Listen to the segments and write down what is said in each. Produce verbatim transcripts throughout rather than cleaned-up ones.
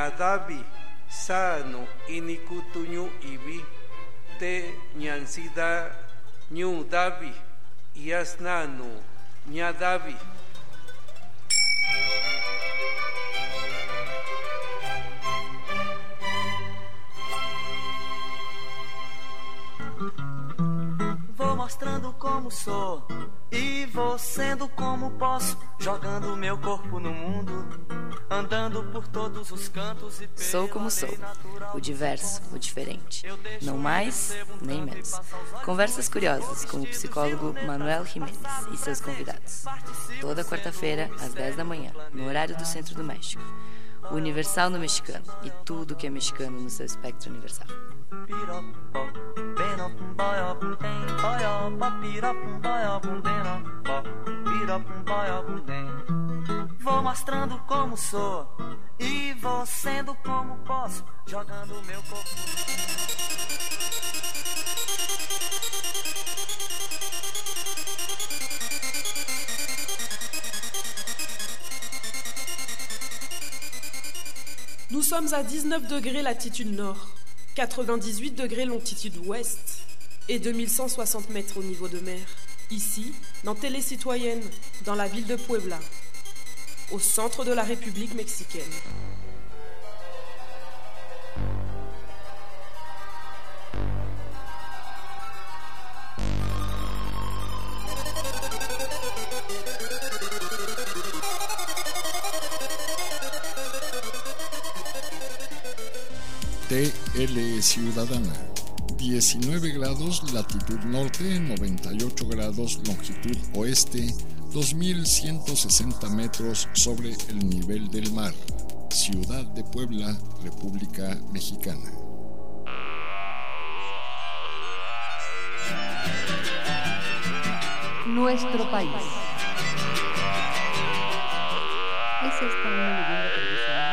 ñadavi sano inikutuñu ibi te ñansida ñu davi yasnano ñadavi. Vou mostrando como sou e vou sendo como posso, jogando meu corpo no mundo, andando por todos os cantos e Sou como sou, o diverso, o diferente, não mais nem menos. Conversas curiosas com o psicólogo Manuel Jiménez e seus convidados. Toda quarta-feira, às dez da manhã, no horário do Centro do México. O Universal no mexicano e tudo que é mexicano no seu espectro universal. Vou mostrando como sou e vou sendo como posso, jogando meu corpo. Nous sommes à dix-neuf degrés latitude nord, quatre-vingt-dix-huit degrés longitude ouest et deux mille cent soixante mètres au niveau de mer. Ici, dans Télé Citoyenne, dans la ville de Puebla, au centre de la République mexicaine. T L Ciudadana, diecinueve grados latitud norte, noventa y ocho grados longitud oeste, dos mil ciento sesenta metros sobre el nivel del mar. Ciudad de Puebla, República Mexicana. Nuestro país. Es esta una leyenda tradicional.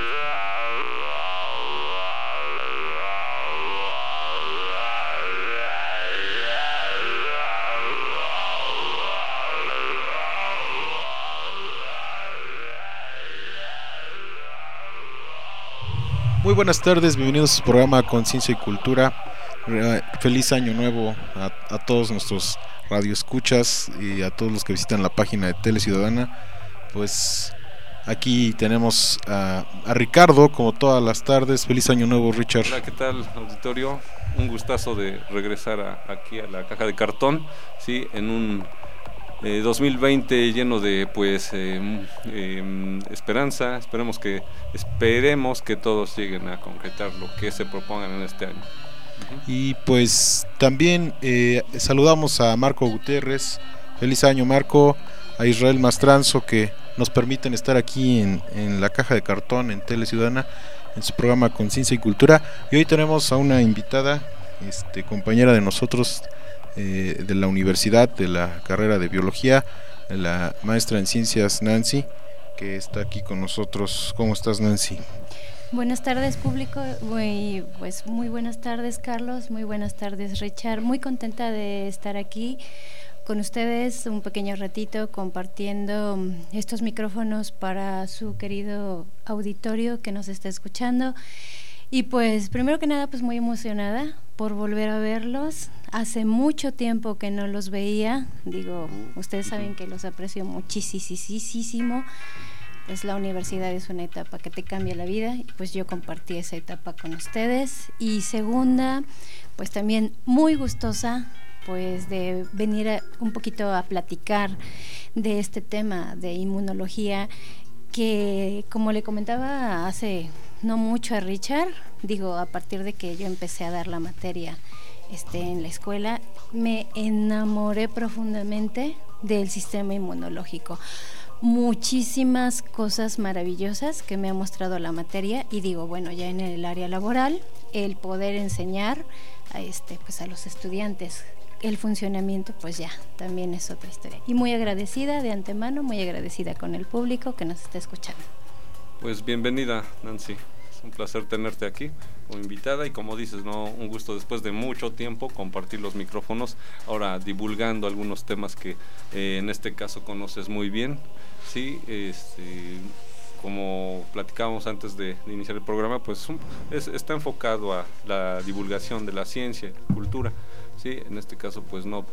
Muy buenas tardes, bienvenidos a su programa Conciencia y Cultura. Feliz año nuevo a, a todos nuestros radioescuchas y a todos los que visitan la página de Tele Ciudadana. Pues aquí tenemos a, a Ricardo, como todas las tardes. Feliz año nuevo, Richard. Hola, ¿qué tal, auditorio? Un gustazo de regresar a, aquí a la caja de cartón, sí, en un Eh, dos mil veinte lleno de pues eh, eh, esperanza. Esperemos que esperemos que todos lleguen a concretar lo que se propongan en este año. Uh-huh. Y pues también eh, saludamos a Marco Gutiérrez. Feliz año, Marco. A Israel Mastranzo, que nos permiten estar aquí en, en la caja de cartón en Tele Ciudadana, en su programa Conciencia y Cultura. Y hoy tenemos a una invitada, este, compañera de nosotros, Eh, de la universidad, de la carrera de biología, la maestra en ciencias Nancy, que está aquí con nosotros. ¿Cómo estás, Nancy? Buenas tardes, público. Muy, pues muy buenas tardes, Carlos. Muy buenas tardes, Richard. Muy contenta de estar aquí con ustedes un pequeño ratito compartiendo estos micrófonos para su querido auditorio que nos está escuchando. Y pues primero que nada, pues muy emocionada por volver a verlos. Hace mucho tiempo que no los veía. Digo, ustedes saben que los aprecio muchísimo. Pues la universidad es una etapa que te cambia la vida y pues yo compartí esa etapa con ustedes. Y segunda, pues también muy gustosa pues de venir a, un poquito a platicar de este tema de inmunología que, como le comentaba hace no mucho a Richard, digo, a partir de que yo empecé a dar la materia este, en la escuela, me enamoré profundamente del sistema inmunológico. Muchísimas cosas maravillosas que me ha mostrado la materia y digo, bueno, ya en el área laboral, el poder enseñar a, este, pues a los estudiantes el funcionamiento, pues ya, también es otra historia. Y muy agradecida de antemano, muy agradecida con el público que nos está escuchando. Pues bienvenida, Nancy. Es un placer tenerte aquí como invitada y como dices, no, un gusto después de mucho tiempo compartir los micrófonos, ahora divulgando algunos temas que eh, en este caso conoces muy bien, sí, este, como platicábamos antes de, de iniciar el programa, pues un, es, está enfocado a la divulgación de la ciencia, cultura, ¿sí? En este caso pues no,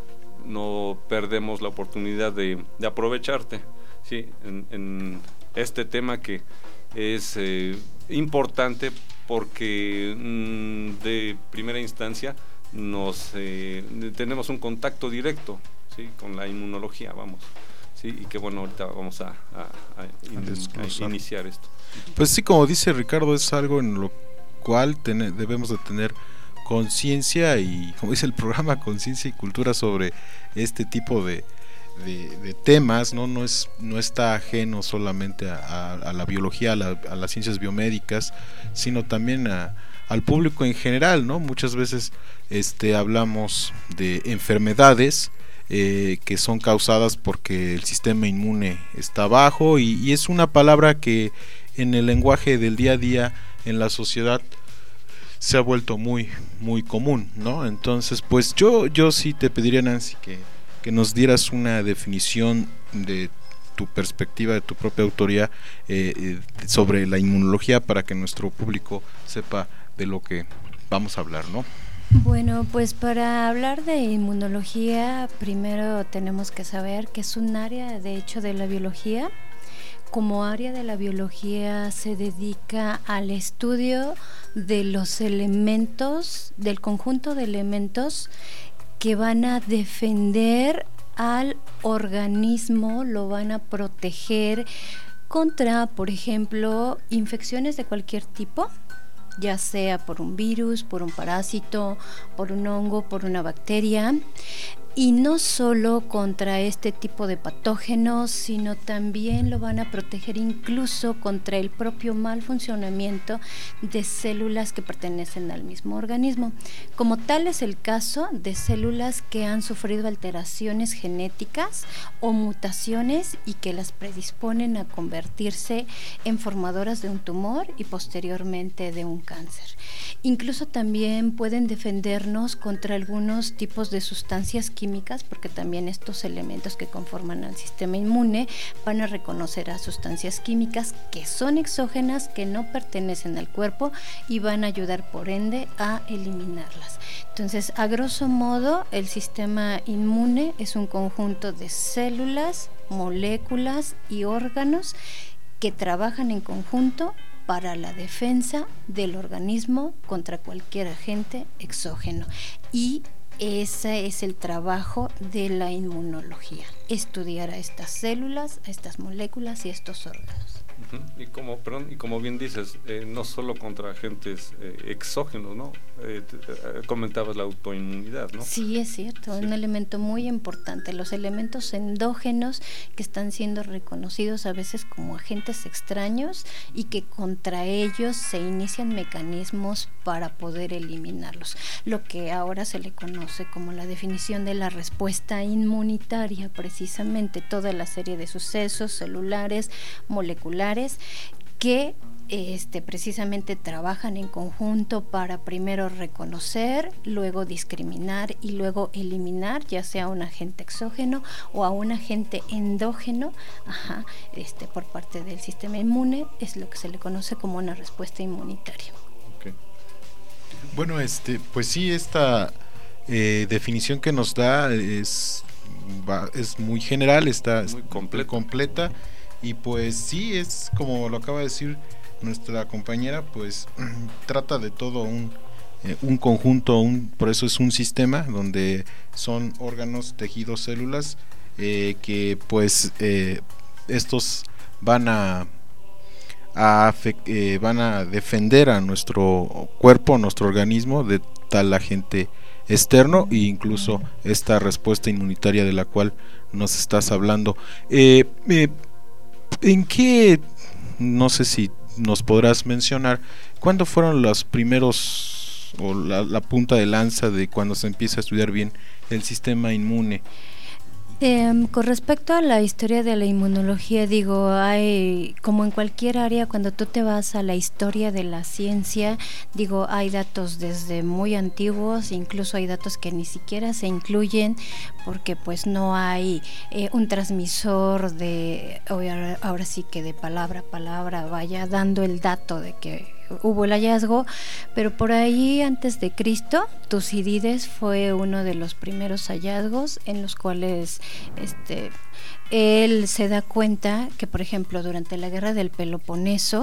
no perdemos la oportunidad de, de aprovecharte, ¿sí? en, en este tema que es eh, importante porque mmm, de primera instancia nos eh, tenemos un contacto directo, ¿sí? Con la inmunología, vamos. Sí, y que bueno, ahorita vamos a, a, a, in, a iniciar esto. Pues sí, como dice Ricardo, es algo en lo cual ten, debemos de tener conciencia y, como dice el programa, conciencia y cultura sobre este tipo de, de, de temas, ¿no? No es, no está ajeno solamente a, a, a la biología, a, la, a las ciencias biomédicas, sino también a, al público en general, ¿no? Muchas veces este, hablamos de enfermedades Eh, que son causadas porque el sistema inmune está bajo y, y es una palabra que en el lenguaje del día a día en la sociedad se ha vuelto muy muy común, ¿no? Entonces pues yo yo sí te pediría, Nancy, que, que nos dieras una definición de tu perspectiva, de tu propia autoría eh, eh, sobre la inmunología para que nuestro público sepa de lo que vamos a hablar, ¿no? Bueno, pues para hablar de inmunología, primero tenemos que saber que es un área, de hecho, de la biología. Como área de la biología se dedica al estudio de los elementos, del conjunto de elementos que van a defender al organismo, lo van a proteger contra, por ejemplo, infecciones de cualquier tipo, ya sea por un virus, por un parásito, por un hongo, por una bacteria, y no solo contra este tipo de patógenos, sino también lo van a proteger incluso contra el propio mal funcionamiento de células que pertenecen al mismo organismo. Como tal es el caso de células que han sufrido alteraciones genéticas o mutaciones y que las predisponen a convertirse en formadoras de un tumor y posteriormente de un cáncer. Incluso también pueden defendernos contra algunos tipos de sustancias químicas, porque también estos elementos que conforman al sistema inmune van a reconocer a sustancias químicas que son exógenas, que no pertenecen al cuerpo y van a ayudar por ende a eliminarlas. Entonces, a grosso modo, el sistema inmune es un conjunto de células, moléculas y órganos que trabajan en conjunto para la defensa del organismo contra cualquier agente exógeno. Y ese es el trabajo de la inmunología, estudiar a estas células, a estas moléculas y a estos órganos. Uh-huh. Y como, perdón, y como bien dices, eh, no solo contra agentes eh, exógenos, ¿no? Eh, te, eh, comentabas la autoinmunidad, ¿no? Sí, es cierto, sí. Un elemento muy importante. Los elementos endógenos que están siendo reconocidos a veces como agentes extraños y que contra ellos se inician mecanismos para poder eliminarlos. Lo que ahora se le conoce como la definición de la respuesta inmunitaria, precisamente toda la serie de sucesos celulares, moleculares, que este, precisamente trabajan en conjunto para primero reconocer, luego discriminar y luego eliminar, ya sea un agente exógeno o a un agente endógeno, ajá, este, por parte del sistema inmune. Es lo que se le conoce como una respuesta inmunitaria. Okay. Bueno, este, pues sí, esta eh, definición que nos da es, va, es muy general, está muy completa. completa. Y pues sí, es como lo acaba de decir nuestra compañera, pues trata de todo un, eh, un conjunto, un, por eso es un sistema donde son órganos, tejidos, células, eh, que pues eh, estos van a, a eh, van a defender a nuestro cuerpo, a nuestro organismo de tal agente externo e incluso esta respuesta inmunitaria de la cual nos estás hablando. Eh, eh, ¿En qué, no sé si nos podrás mencionar, cuándo fueron los primeros o la, la punta de lanza de cuando se empieza a estudiar bien el sistema inmune? Eh, con respecto a la historia de la inmunología, digo, hay, como en cualquier área, cuando tú te vas a la historia de la ciencia, digo, hay datos desde muy antiguos, incluso hay datos que ni siquiera se incluyen porque pues no hay eh, un transmisor de, ahora, ahora sí que de palabra a palabra vaya dando el dato de que hubo el hallazgo, pero por ahí antes de Cristo, Tucídides fue uno de los primeros hallazgos en los cuales este él se da cuenta que, por ejemplo, durante la guerra del Peloponeso,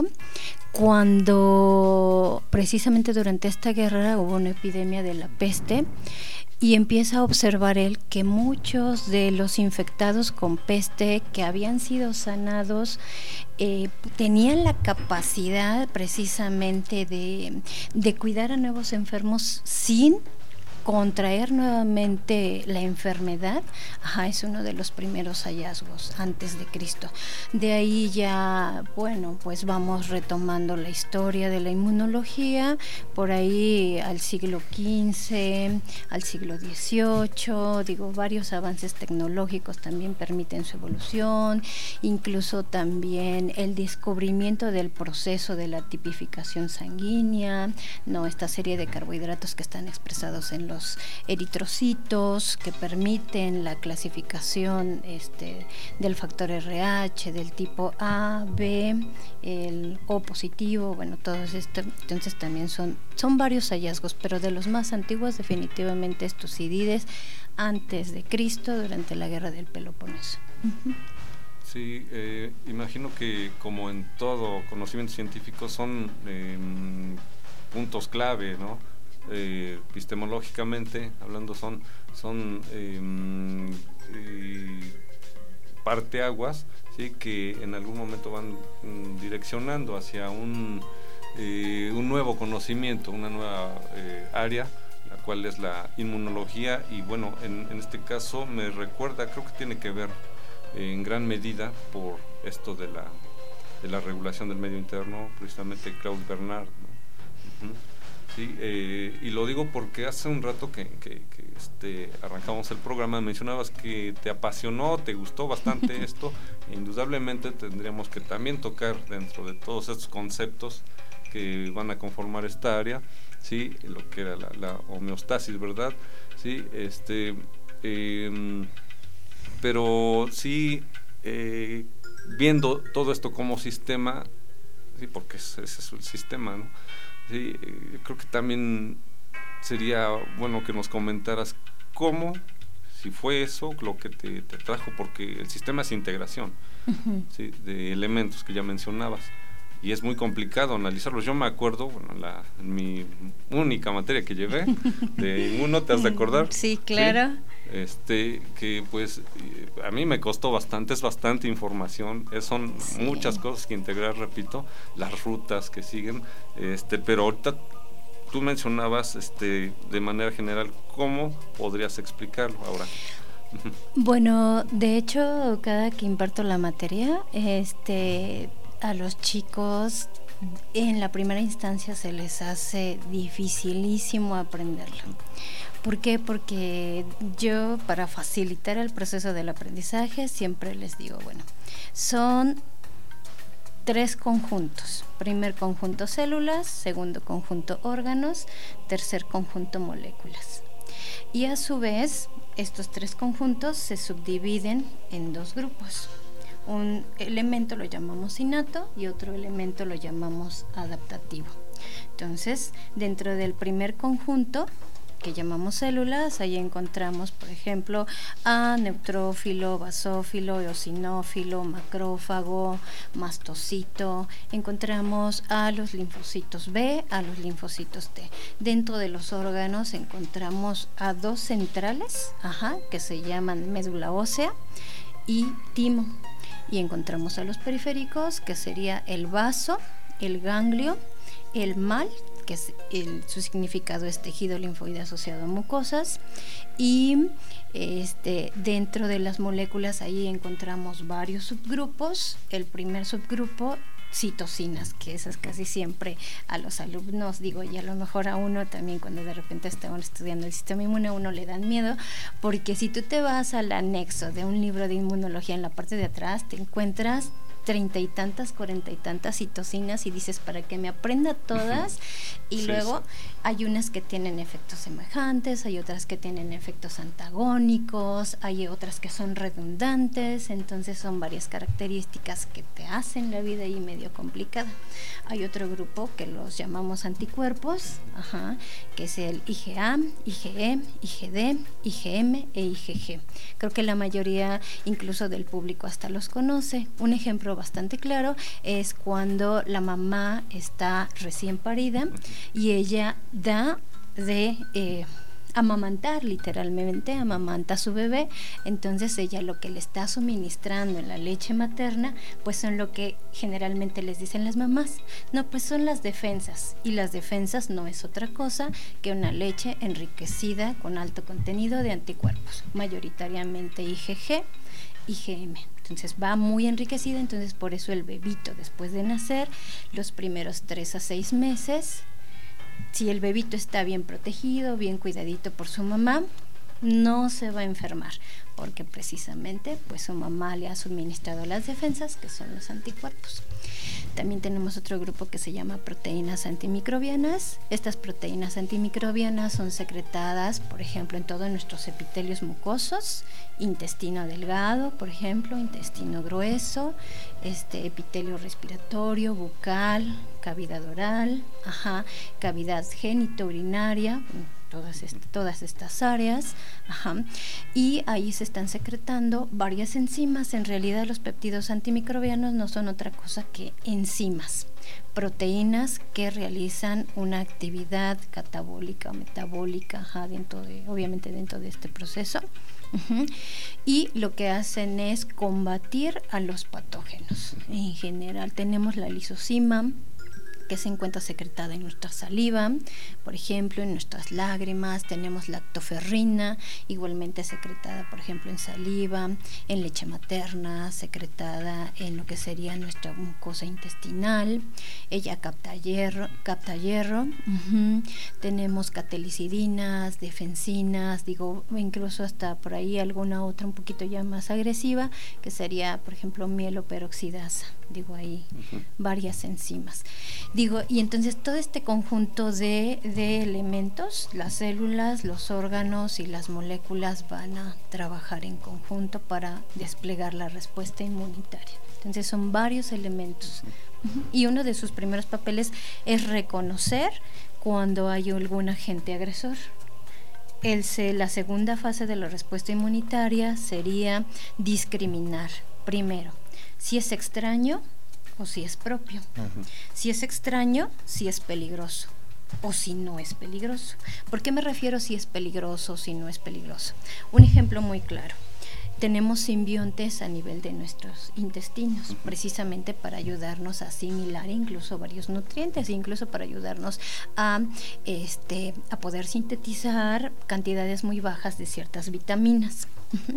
cuando precisamente durante esta guerra hubo una epidemia de la peste, y empieza a observar él que muchos de los infectados con peste que habían sido sanados eh, tenían la capacidad precisamente de, de cuidar a nuevos enfermos sin contraer nuevamente la enfermedad. Ajá, es uno de los primeros hallazgos antes de Cristo. De ahí ya, bueno, pues vamos retomando la historia de la inmunología, por ahí al siglo quince, al siglo dieciocho, digo, varios avances tecnológicos también permiten su evolución, incluso también el descubrimiento del proceso de la tipificación sanguínea, no, esta serie de carbohidratos que están expresados en los eritrocitos que permiten la clasificación este, del factor R H, del tipo A, B, el O positivo, bueno, todo esto, entonces también son, son varios hallazgos, pero de los más antiguos definitivamente es Tucídides antes de Cristo durante la guerra del Peloponeso. Uh-huh. Sí, eh, imagino que como en todo conocimiento científico son eh, puntos clave, ¿no? Eh, epistemológicamente hablando son son eh, eh, parteaguas, ¿sí? Que en algún momento van mm, direccionando hacia un eh, un nuevo conocimiento, una nueva eh, área, la cual es la inmunología. Y bueno, en, en este caso me recuerda, creo que tiene que ver eh, en gran medida por esto de la de la regulación del medio interno, precisamente Claude Bernard, ¿no? Uh-huh. Sí, eh, y lo digo porque hace un rato que, que, que este, arrancamos el programa, mencionabas que te apasionó, te gustó bastante esto, e indudablemente tendríamos que también tocar dentro de todos estos conceptos que van a conformar esta área, sí, lo que era la, la homeostasis, ¿verdad? Sí, este, eh, pero sí, eh, viendo todo esto como sistema, sí, porque ese es el sistema, ¿no? Sí, eh, creo que también sería bueno que nos comentaras cómo, si fue eso lo que te, te trajo, porque el sistema es integración, uh-huh. ¿sí? De elementos que ya mencionabas, y es muy complicado analizarlos. Yo me acuerdo, bueno, la, en mi única materia que llevé, de inmuno, ¿te has de acordar? Sí, claro. ¿Sí? Este, que pues a mí me costó bastante, es bastante información, es, son sí. muchas cosas que integrar, repito, las rutas que siguen, este, pero ahorita tú mencionabas este, de manera general, ¿cómo podrías explicarlo ahora? Bueno, de hecho, cada que imparto la materia, este, a los chicos en la primera instancia se les hace dificilísimo aprenderlo. ¿Por qué? Porque yo, para facilitar el proceso del aprendizaje, siempre les digo, bueno, son tres conjuntos. Primer conjunto células, segundo conjunto órganos, tercer conjunto moléculas. Y a su vez, estos tres conjuntos se subdividen en dos grupos. Un elemento lo llamamos innato y otro elemento lo llamamos adaptativo. Entonces, dentro del primer conjunto, que llamamos células, ahí encontramos, por ejemplo, a neutrófilo, basófilo, eosinófilo, macrófago, mastocito. Encontramos a los linfocitos B, a los linfocitos T. Dentro de los órganos encontramos a dos centrales, ajá, que se llaman médula ósea y timo. Y encontramos a los periféricos, que sería el vaso, el ganglio, el mal, que es el, su significado es tejido linfoide asociado a mucosas, y este, dentro de las moléculas ahí encontramos varios subgrupos. El primer subgrupo citocinas, que esas casi siempre a los alumnos, digo, y a lo mejor a uno también cuando de repente estaban estudiando el sistema inmune, a uno le dan miedo, porque si tú te vas al anexo de un libro de inmunología, en la parte de atrás te encuentras treinta y tantas, cuarenta y tantas citocinas y dices, para que me aprenda todas, y sí, luego sí. hay unas que tienen efectos semejantes, hay otras que tienen efectos antagónicos, hay otras que son redundantes, entonces son varias características que te hacen la vida ahí medio complicada. Hay otro grupo que los llamamos anticuerpos, ajá, que es el I G A, I G E, I G D, I G M e I G G. Creo que la mayoría, incluso del público, hasta los conoce. Un ejemplo bastante claro es cuando la mamá está recién parida y ella da de eh, amamantar, literalmente amamanta a su bebé, entonces ella lo que le está suministrando en la leche materna pues son lo que generalmente les dicen las mamás, no, pues son las defensas, y las defensas no es otra cosa que una leche enriquecida con alto contenido de anticuerpos, mayoritariamente I G G, I G M. Entonces va muy enriquecida, entonces por eso el bebito después de nacer, los primeros tres a seis meses, si el bebito está bien protegido, bien cuidadito por su mamá, no se va a enfermar, porque precisamente pues su mamá le ha suministrado las defensas, que son los anticuerpos. También tenemos otro grupo que se llama proteínas antimicrobianas. Estas proteínas antimicrobianas son secretadas, por ejemplo, en todos nuestros epitelios mucosos, intestino delgado, por ejemplo, intestino grueso, este epitelio respiratorio, bucal, cavidad oral, ajá, cavidad genitourinaria, todas, est todas estas áreas, ajá, y ahí se están secretando varias enzimas. En realidad los péptidos antimicrobianos no son otra cosa que enzimas, proteínas que realizan una actividad catabólica o metabólica, ajá, dentro de, obviamente dentro de este proceso. Uh-huh. Y lo que hacen es combatir a los patógenos. En general tenemos la lisozima, que se encuentra secretada en nuestra saliva, por ejemplo, en nuestras lágrimas. Tenemos lactoferrina, igualmente secretada, por ejemplo, en saliva, en leche materna, secretada en lo que sería nuestra mucosa intestinal. Ella capta hierro, capta hierro. Uh-huh. Tenemos catalicidinas, defensinas, digo, incluso hasta por ahí alguna otra un poquito ya más agresiva, que sería, por ejemplo, mieloperoxidasa. Digo, ahí uh-huh. varias enzimas. Digo, y entonces todo este conjunto de, de elementos, las células, los órganos y las moléculas van a trabajar en conjunto para desplegar la respuesta inmunitaria. Entonces son varios elementos. Uh-huh. Y uno de sus primeros papeles es reconocer cuando hay algún agente agresor. El, la segunda fase de la respuesta inmunitaria sería discriminar, primero, si es extraño o si es propio. Uh-huh. Si es extraño, si es peligroso o si no es peligroso. ¿Por qué me refiero si es peligroso o si no es peligroso? Un ejemplo muy claro. Tenemos simbiontes a nivel de nuestros intestinos, uh-huh. precisamente para ayudarnos a asimilar incluso varios nutrientes, incluso para ayudarnos a, este, a poder sintetizar cantidades muy bajas de ciertas vitaminas.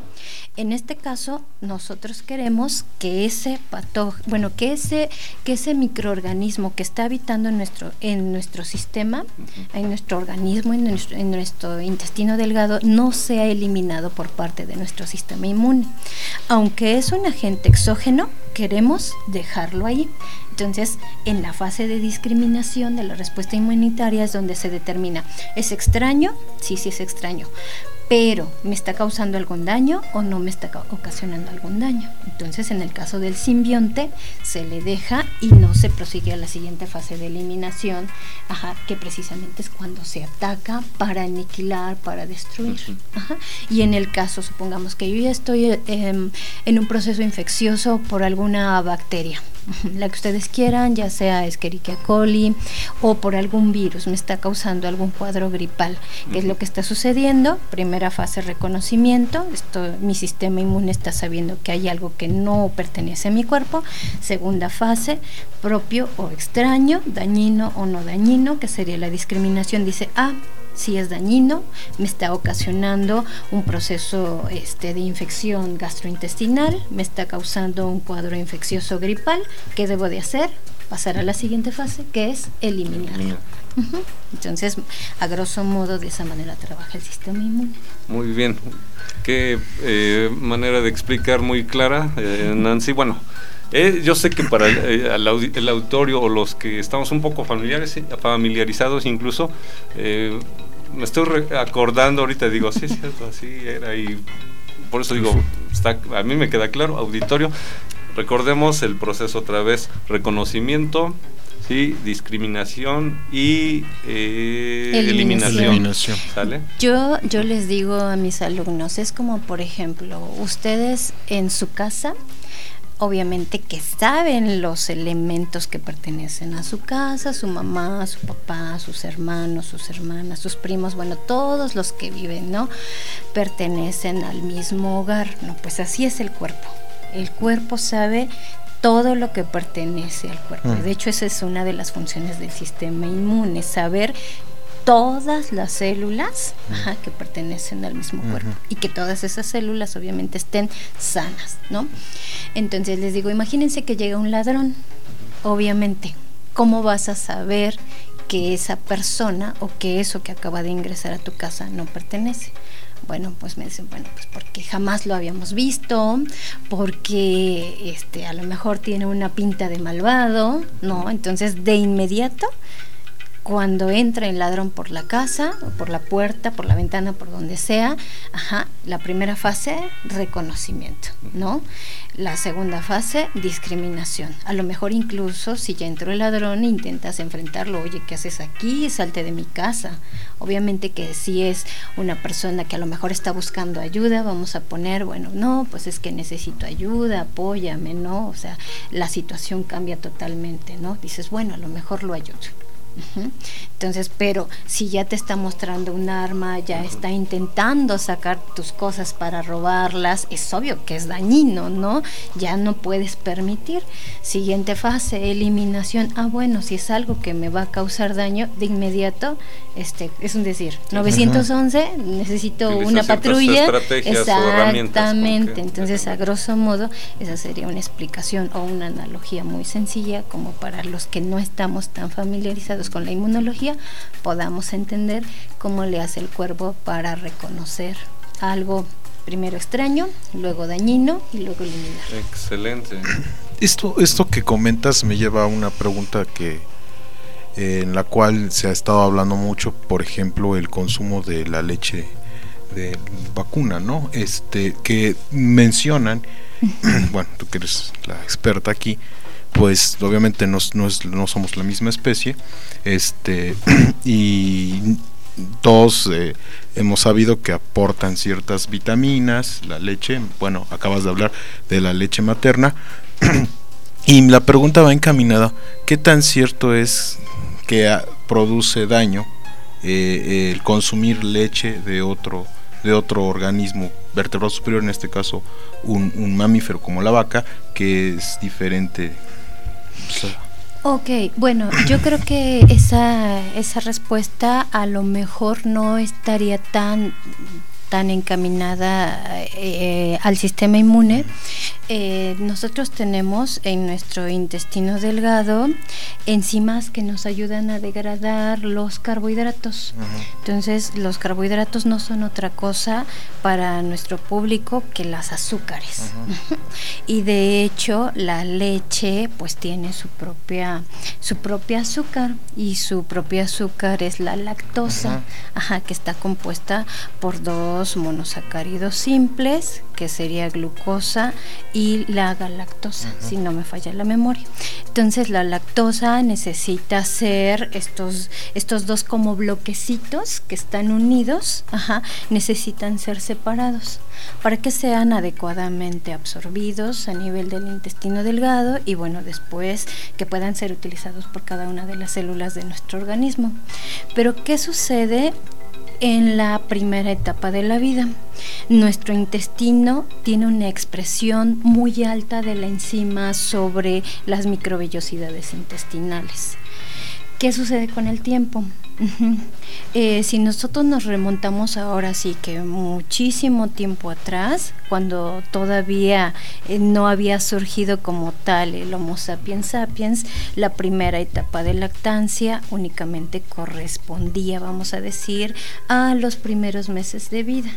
En este caso nosotros queremos que ese patógeno, bueno, que ese que ese microorganismo que está habitando en nuestro en nuestro sistema, uh-huh. en nuestro organismo, en nuestro, en nuestro intestino delgado, no sea eliminado por parte de nuestro sistema inmune. Aunque es un agente exógeno, queremos dejarlo ahí. Entonces, en la fase de discriminación de la respuesta inmunitaria es donde se determina, ¿es extraño? Sí, sí es extraño. Pero, ¿me está causando algún daño o no me está ocasionando algún daño? Entonces, en el caso del simbionte, se le deja y no se prosigue a la siguiente fase de eliminación, ajá, que precisamente es cuando se ataca para aniquilar, para destruir. Ajá. Y en el caso, supongamos que yo ya estoy eh, en un proceso infeccioso por alguna bacteria, la que ustedes quieran, ya sea Escherichia coli o por algún virus, me está causando algún cuadro gripal. ¿Qué uh-huh. es lo que está sucediendo? Primera fase, reconocimiento, esto, mi sistema inmune está sabiendo que hay algo que no pertenece a mi cuerpo. Segunda fase, propio o extraño, dañino o no dañino, que sería la discriminación. Dice, ah, si es dañino, me está ocasionando un proceso este, de infección gastrointestinal, me está causando un cuadro infeccioso gripal, ¿qué debo de hacer? pasar a la siguiente fase, que es eliminarlo. Uh-huh. Entonces, a grosso modo, de esa manera trabaja el sistema inmune. Muy bien. Qué eh, manera de explicar muy clara, eh, Nancy. Bueno, eh, yo sé que para el, eh, el, audi- el auditorio o los que estamos un poco familiares, familiarizados incluso, eh, me estoy re- acordando ahorita, digo, sí, es cierto, así era, y por eso digo, está, a mí me queda claro, auditorio, recordemos el proceso otra vez: reconocimiento, sí, discriminación y eh, eliminación. eliminación. ¿Sale? Yo, yo les digo a mis alumnos, es como, por ejemplo, ustedes en su casa, obviamente que saben los elementos que pertenecen a su casa, su mamá, su papá, sus hermanos, sus hermanas, sus primos, bueno, todos los que viven, ¿no? Pertenecen al mismo hogar, ¿no? Pues así es el cuerpo. El cuerpo sabe todo lo que pertenece al cuerpo. Mm. De hecho, esa es una de las funciones del sistema inmune, saber todas las células uh-huh. ajá, que pertenecen al mismo uh-huh. cuerpo, y que todas esas células obviamente estén sanas, ¿no? Entonces les digo, imagínense que llega un ladrón, obviamente, ¿cómo vas a saber que esa persona o que eso que acaba de ingresar a tu casa no pertenece? Bueno, pues me dicen, bueno, pues porque jamás lo habíamos visto, porque este a lo mejor tiene una pinta de malvado, ¿no? Entonces de inmediato, cuando entra el ladrón por la casa, o por la puerta, por la ventana, por donde sea, ajá, la primera fase, reconocimiento, ¿no? La segunda fase, discriminación. A lo mejor incluso si ya entró el ladrón, intentas enfrentarlo, oye, ¿qué haces aquí? Salte de mi casa. Obviamente que si es una persona que a lo mejor está buscando ayuda, vamos a poner, bueno, no, pues es que necesito ayuda, apóyame, ¿no? O sea, la situación cambia totalmente, ¿no? Dices, bueno, a lo mejor lo ayudo. Uh-huh. Entonces, pero si ya te está mostrando un arma, ya está intentando sacar tus cosas para robarlas, es obvio que es dañino, ¿no? Ya no puedes permitir. Siguiente fase, eliminación. Ah, bueno, si es algo que me va a causar daño, de inmediato, este, es un decir, nueve once, uh-huh. necesito una patrulla. Exactamente. Entonces, a grosso modo, esa sería una explicación o una analogía muy sencilla, como para los que no estamos tan familiarizados con la inmunología, podamos entender cómo le hace el cuerpo para reconocer algo primero extraño, luego dañino y luego eliminar. Excelente. Esto, esto que comentas me lleva a una pregunta que eh, en la cual se ha estado hablando mucho, por ejemplo, el consumo de la leche de vacuna, ¿no? Este, que mencionan, bueno, tú que eres la experta aquí, pues obviamente no, no, es, no somos la misma especie, este y todos eh, hemos sabido que aportan ciertas vitaminas, la leche, bueno, acabas de hablar de la leche materna, y la pregunta va encaminada, ¿qué tan cierto es que a, produce daño eh, el consumir leche de otro de otro organismo vertebrado superior, en este caso un, un mamífero como la vaca, que es diferente? Ok, bueno, yo creo que esa, esa respuesta a lo mejor no estaría tan tan encaminada eh, al sistema inmune. Eh, nosotros tenemos en nuestro intestino delgado enzimas que nos ayudan a degradar los carbohidratos. Uh-huh. Entonces, los carbohidratos no son otra cosa para nuestro público que las azúcares. Uh-huh. Y de hecho, la leche pues tiene su propia su propia azúcar, y su propia azúcar es la lactosa, uh-huh. ajá, que está compuesta por dos monosacáridos simples, que sería glucosa y la galactosa, uh-huh. si no me falla la memoria. Entonces la lactosa necesita hacer estos estos dos como bloquecitos que están unidos, ajá, necesitan ser separados para que sean adecuadamente absorbidos a nivel del intestino delgado, y bueno, después que puedan ser utilizados por cada una de las células de nuestro organismo. Pero ¿qué sucede en la primera etapa de la vida? Nuestro intestino tiene una expresión muy alta de la enzima sobre las microvellosidades intestinales. ¿Qué sucede con el tiempo? Uh-huh. Eh, si nosotros nos remontamos ahora sí que muchísimo tiempo atrás, cuando todavía eh, no había surgido como tal el Homo sapiens sapiens, la primera etapa de lactancia únicamente correspondía, vamos a decir, a los primeros meses de vida.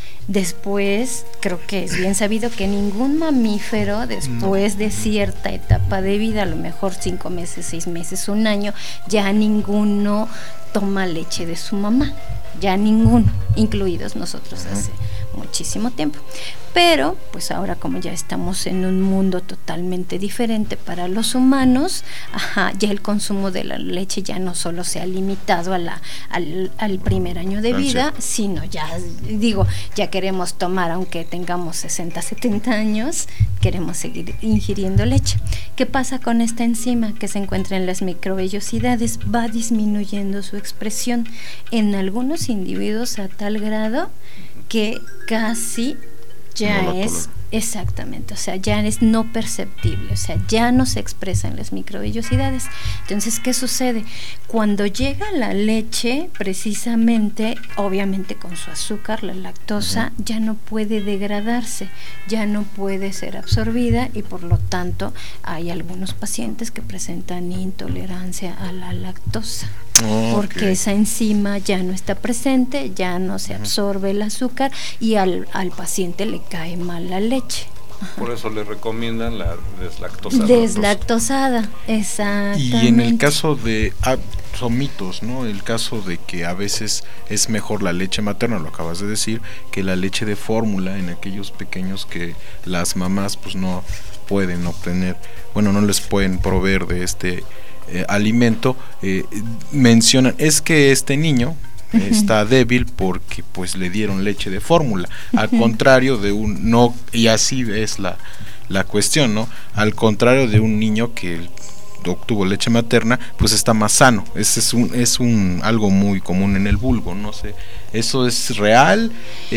Después, creo que es bien sabido que ningún mamífero, después de cierta etapa de vida, a lo mejor cinco meses, seis meses, un año, ya ninguno toma leche de su mamá, ya ninguno, incluidos nosotros hace muchísimo tiempo. Pero, pues ahora como ya estamos en un mundo totalmente diferente para los humanos, ajá, ya el consumo de la leche ya no solo se ha limitado a la, al, al primer año de vida, sino ya, digo, ya queremos tomar, aunque tengamos sesenta, setenta años, queremos seguir ingiriendo leche. ¿Qué pasa con esta enzima que se encuentra en las microvellosidades? Va disminuyendo su expresión en algunos individuos a tal grado que casi ya no es, exactamente, o sea, ya es no perceptible, o sea, ya no se expresan las microvellosidades. Entonces, ¿qué sucede? Cuando llega la leche, precisamente, obviamente con su azúcar, la lactosa, uh-huh. ya no puede degradarse, ya no puede ser absorbida y por lo tanto hay algunos pacientes que presentan intolerancia a la lactosa. Oh, porque okay. esa enzima ya no está presente, ya no se absorbe el azúcar y al, al paciente le cae mal la leche. Ajá. Por eso le recomiendan la deslactosada. Deslactosada, exactamente. Y en el caso de, ah, son mitos, ¿no? El caso de que a veces es mejor la leche materna, lo acabas de decir, que la leche de fórmula en aquellos pequeños que las mamás pues no pueden obtener, bueno, no les pueden proveer de este Eh, alimento. eh, mencionan, es que este niño eh, está débil porque pues le dieron leche de fórmula, al contrario de un, no, y así es la, la cuestión, ¿no? Al contrario de un niño que obtuvo leche materna, pues está más sano. Ese es un, es un algo muy común en el vulgo, no sé, ¿eso es real?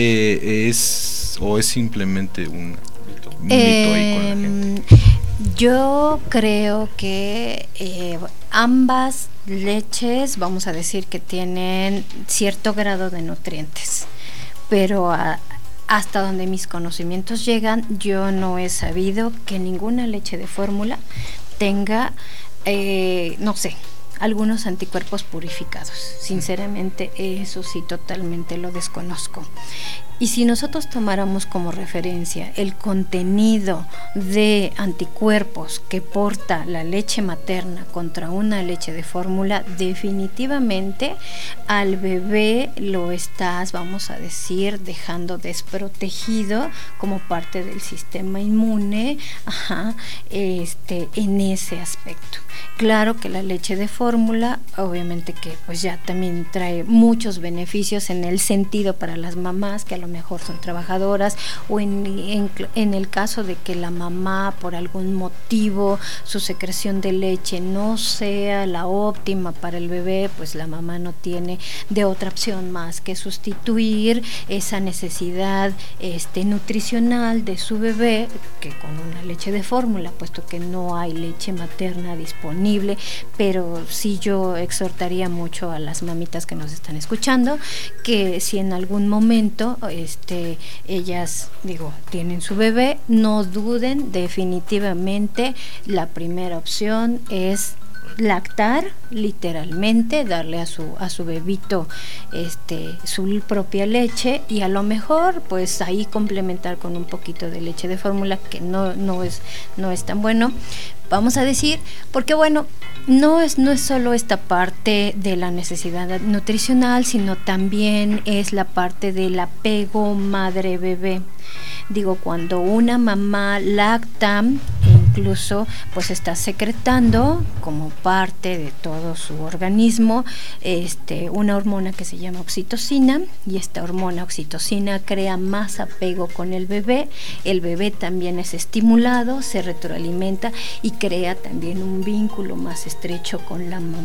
Eh, es, o es simplemente un mito, un mito eh, ahí con la gente. Yo creo que eh, ambas leches, vamos a decir que tienen cierto grado de nutrientes, pero a, hasta donde mis conocimientos llegan, yo no he sabido que ninguna leche de fórmula tenga, eh, no sé, algunos anticuerpos purificados. Sinceramente, eso sí totalmente lo desconozco. Y si nosotros tomáramos como referencia el contenido de anticuerpos que porta la leche materna contra una leche de fórmula, definitivamente al bebé lo estás, vamos a decir, dejando desprotegido como parte del sistema inmune, ajá, este, en ese aspecto. Claro que la leche de fórmula, obviamente que pues ya también trae muchos beneficios en el sentido para las mamás que a lo mejor son trabajadoras, o en, en, en el caso de que la mamá por algún motivo su secreción de leche no sea la óptima para el bebé, pues la mamá no tiene de otra opción más que sustituir esa necesidad este, nutricional de su bebé que con una leche de fórmula, puesto que no hay leche materna disponible. Pero sí, yo exhortaría mucho a las mamitas que nos están escuchando que si en algún momento este, ellas, digo, tienen su bebé, no duden, definitivamente la primera opción es lactar, literalmente darle a su a su bebito este su propia leche, y a lo mejor pues ahí complementar con un poquito de leche de fórmula, que no no es no es tan bueno, vamos a decir, porque bueno, no es no es solo esta parte de la necesidad nutricional, sino también es la parte del apego madre-bebé. Digo, cuando una mamá lacta, incluso pues está secretando como parte de todo su organismo este una hormona que se llama oxitocina, y esta hormona oxitocina crea más apego con el bebé. El bebé también es estimulado, se retroalimenta y crea también un vínculo más estrecho con la mamá.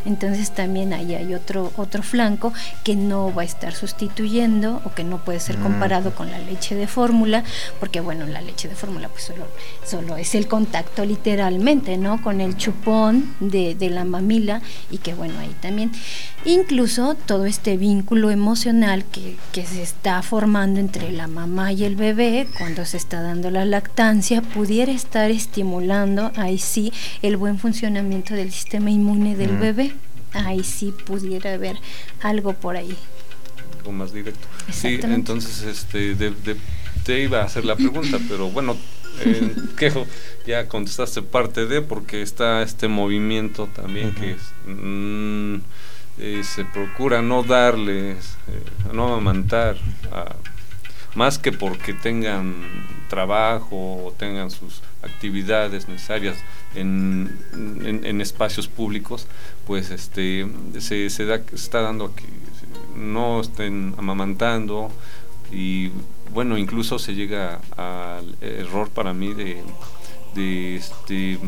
Entonces también ahí hay otro, otro flanco que no va a estar sustituyendo o que no puede ser comparado con la leche de fórmula, porque bueno, la leche de fórmula pues solo, solo es el contacto literalmente, ¿no? Con el chupón de, de la mamila, y que bueno, ahí también incluso todo este vínculo emocional que, que se está formando entre la mamá y el bebé cuando se está dando la lactancia pudiera estar estimulando ahí sí el buen funcionamiento del sistema inmune del mm. bebé. Ahí sí pudiera haber algo por ahí. Algo más directo. Sí, entonces este de, de, te iba a hacer la pregunta, pero bueno, eh, Quejo, ya contestaste parte de, porque está este movimiento también uh-huh. que es, mm, eh, se procura no darles, eh, no amamantar, a, más que porque tengan trabajo o tengan sus actividades necesarias en, en, en espacios públicos, pues este se, se, da, se está dando a que no estén amamantando, y bueno, incluso se llega al error para mí de de este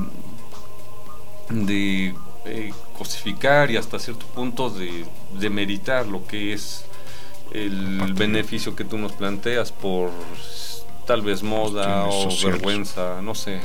de eh, cosificar y hasta cierto punto de, de meritar lo que es el beneficio que tú nos planteas por tal vez moda o vergüenza, no sé.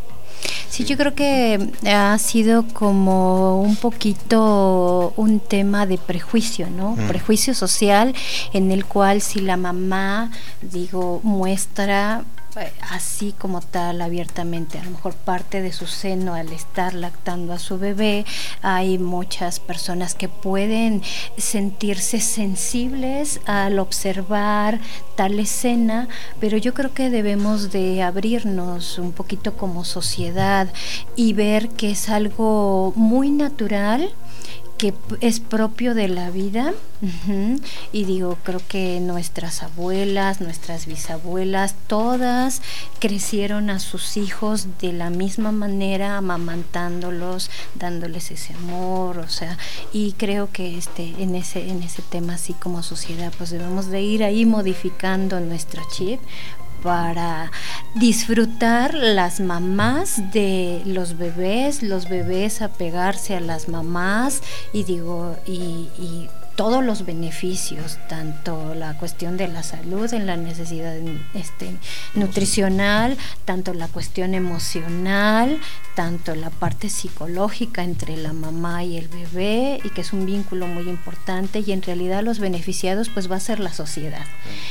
Sí, yo creo que ha sido como un poquito un tema de prejuicio, ¿no? Mm. Prejuicio social en el cual si la mamá, digo, muestra así como tal abiertamente a lo mejor parte de su seno al estar lactando a su bebé, hay muchas personas que pueden sentirse sensibles al observar tal escena, pero yo creo que debemos de abrirnos un poquito como sociedad y ver que es algo muy natural, que es propio de la vida. Uh-huh. Y digo, creo que nuestras abuelas, nuestras bisabuelas, todas crecieron a sus hijos de la misma manera, amamantándolos, dándoles ese amor, o sea, y creo que este en ese en ese tema así como sociedad pues debemos de ir ahí modificando nuestro chip para disfrutar las mamás de los bebés, los bebés apegarse a las mamás, y digo, y, y todos los beneficios, tanto la cuestión de la salud, en la necesidad este, nutricional, tanto la cuestión emocional, tanto la parte psicológica entre la mamá y el bebé, y que es un vínculo muy importante, y en realidad los beneficiados pues va a ser la sociedad.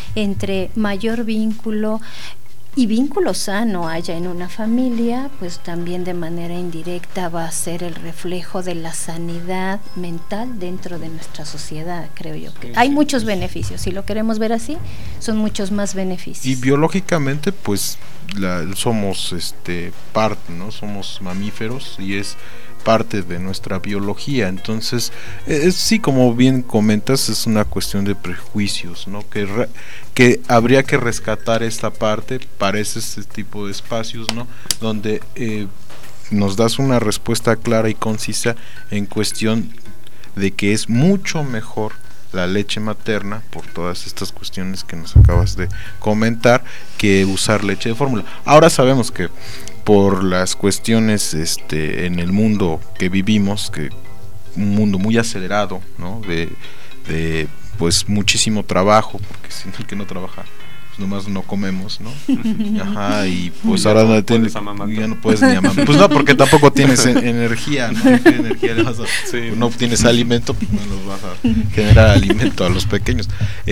Entre mayor vínculo y vínculo sano haya en una familia, pues también de manera indirecta va a ser el reflejo de la sanidad mental dentro de nuestra sociedad, creo yo. Que sí, hay sí, muchos sí. beneficios, si lo queremos ver así, son muchos más beneficios. Y biológicamente, pues la, somos este parte, ¿no? Somos mamíferos y es parte de nuestra biología, entonces eh, sí, como bien comentas, es una cuestión de prejuicios, ¿no? Que re, que habría que rescatar esta parte para ese, ese tipo de espacios, ¿no? Donde eh, nos das una respuesta clara y concisa en cuestión de que es mucho mejor la leche materna, por todas estas cuestiones que nos acabas de comentar, que usar leche de fórmula. Ahora sabemos que por las cuestiones este en el mundo que vivimos, que un mundo muy acelerado, ¿no? De, de pues muchísimo trabajo, porque si el que no trabaja pues nomás no comemos, ¿no? Ajá, y pues ya ahora no, tienes, ya no puedes ni amamantar. Pues no, porque tampoco tienes en, energía, ¿no? ¿Qué energía le vas a, sí. No obtienes alimento, pues no los vas a generar alimento a los pequeños.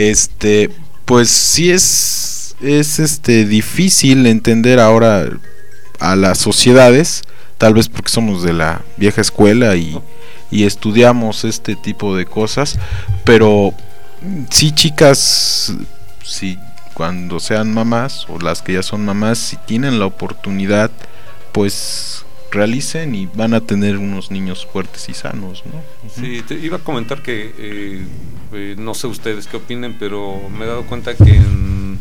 Este, pues sí es es este difícil entender ahora a las sociedades, tal vez porque somos de la vieja escuela y, y estudiamos este tipo de cosas, pero sí, chicas, sí, cuando sean mamás o las que ya son mamás, si tienen la oportunidad, pues realicen y van a tener unos niños fuertes y sanos, ¿no? Sí, te iba a comentar que eh, eh, no sé ustedes qué opinen, pero me he dado cuenta que en,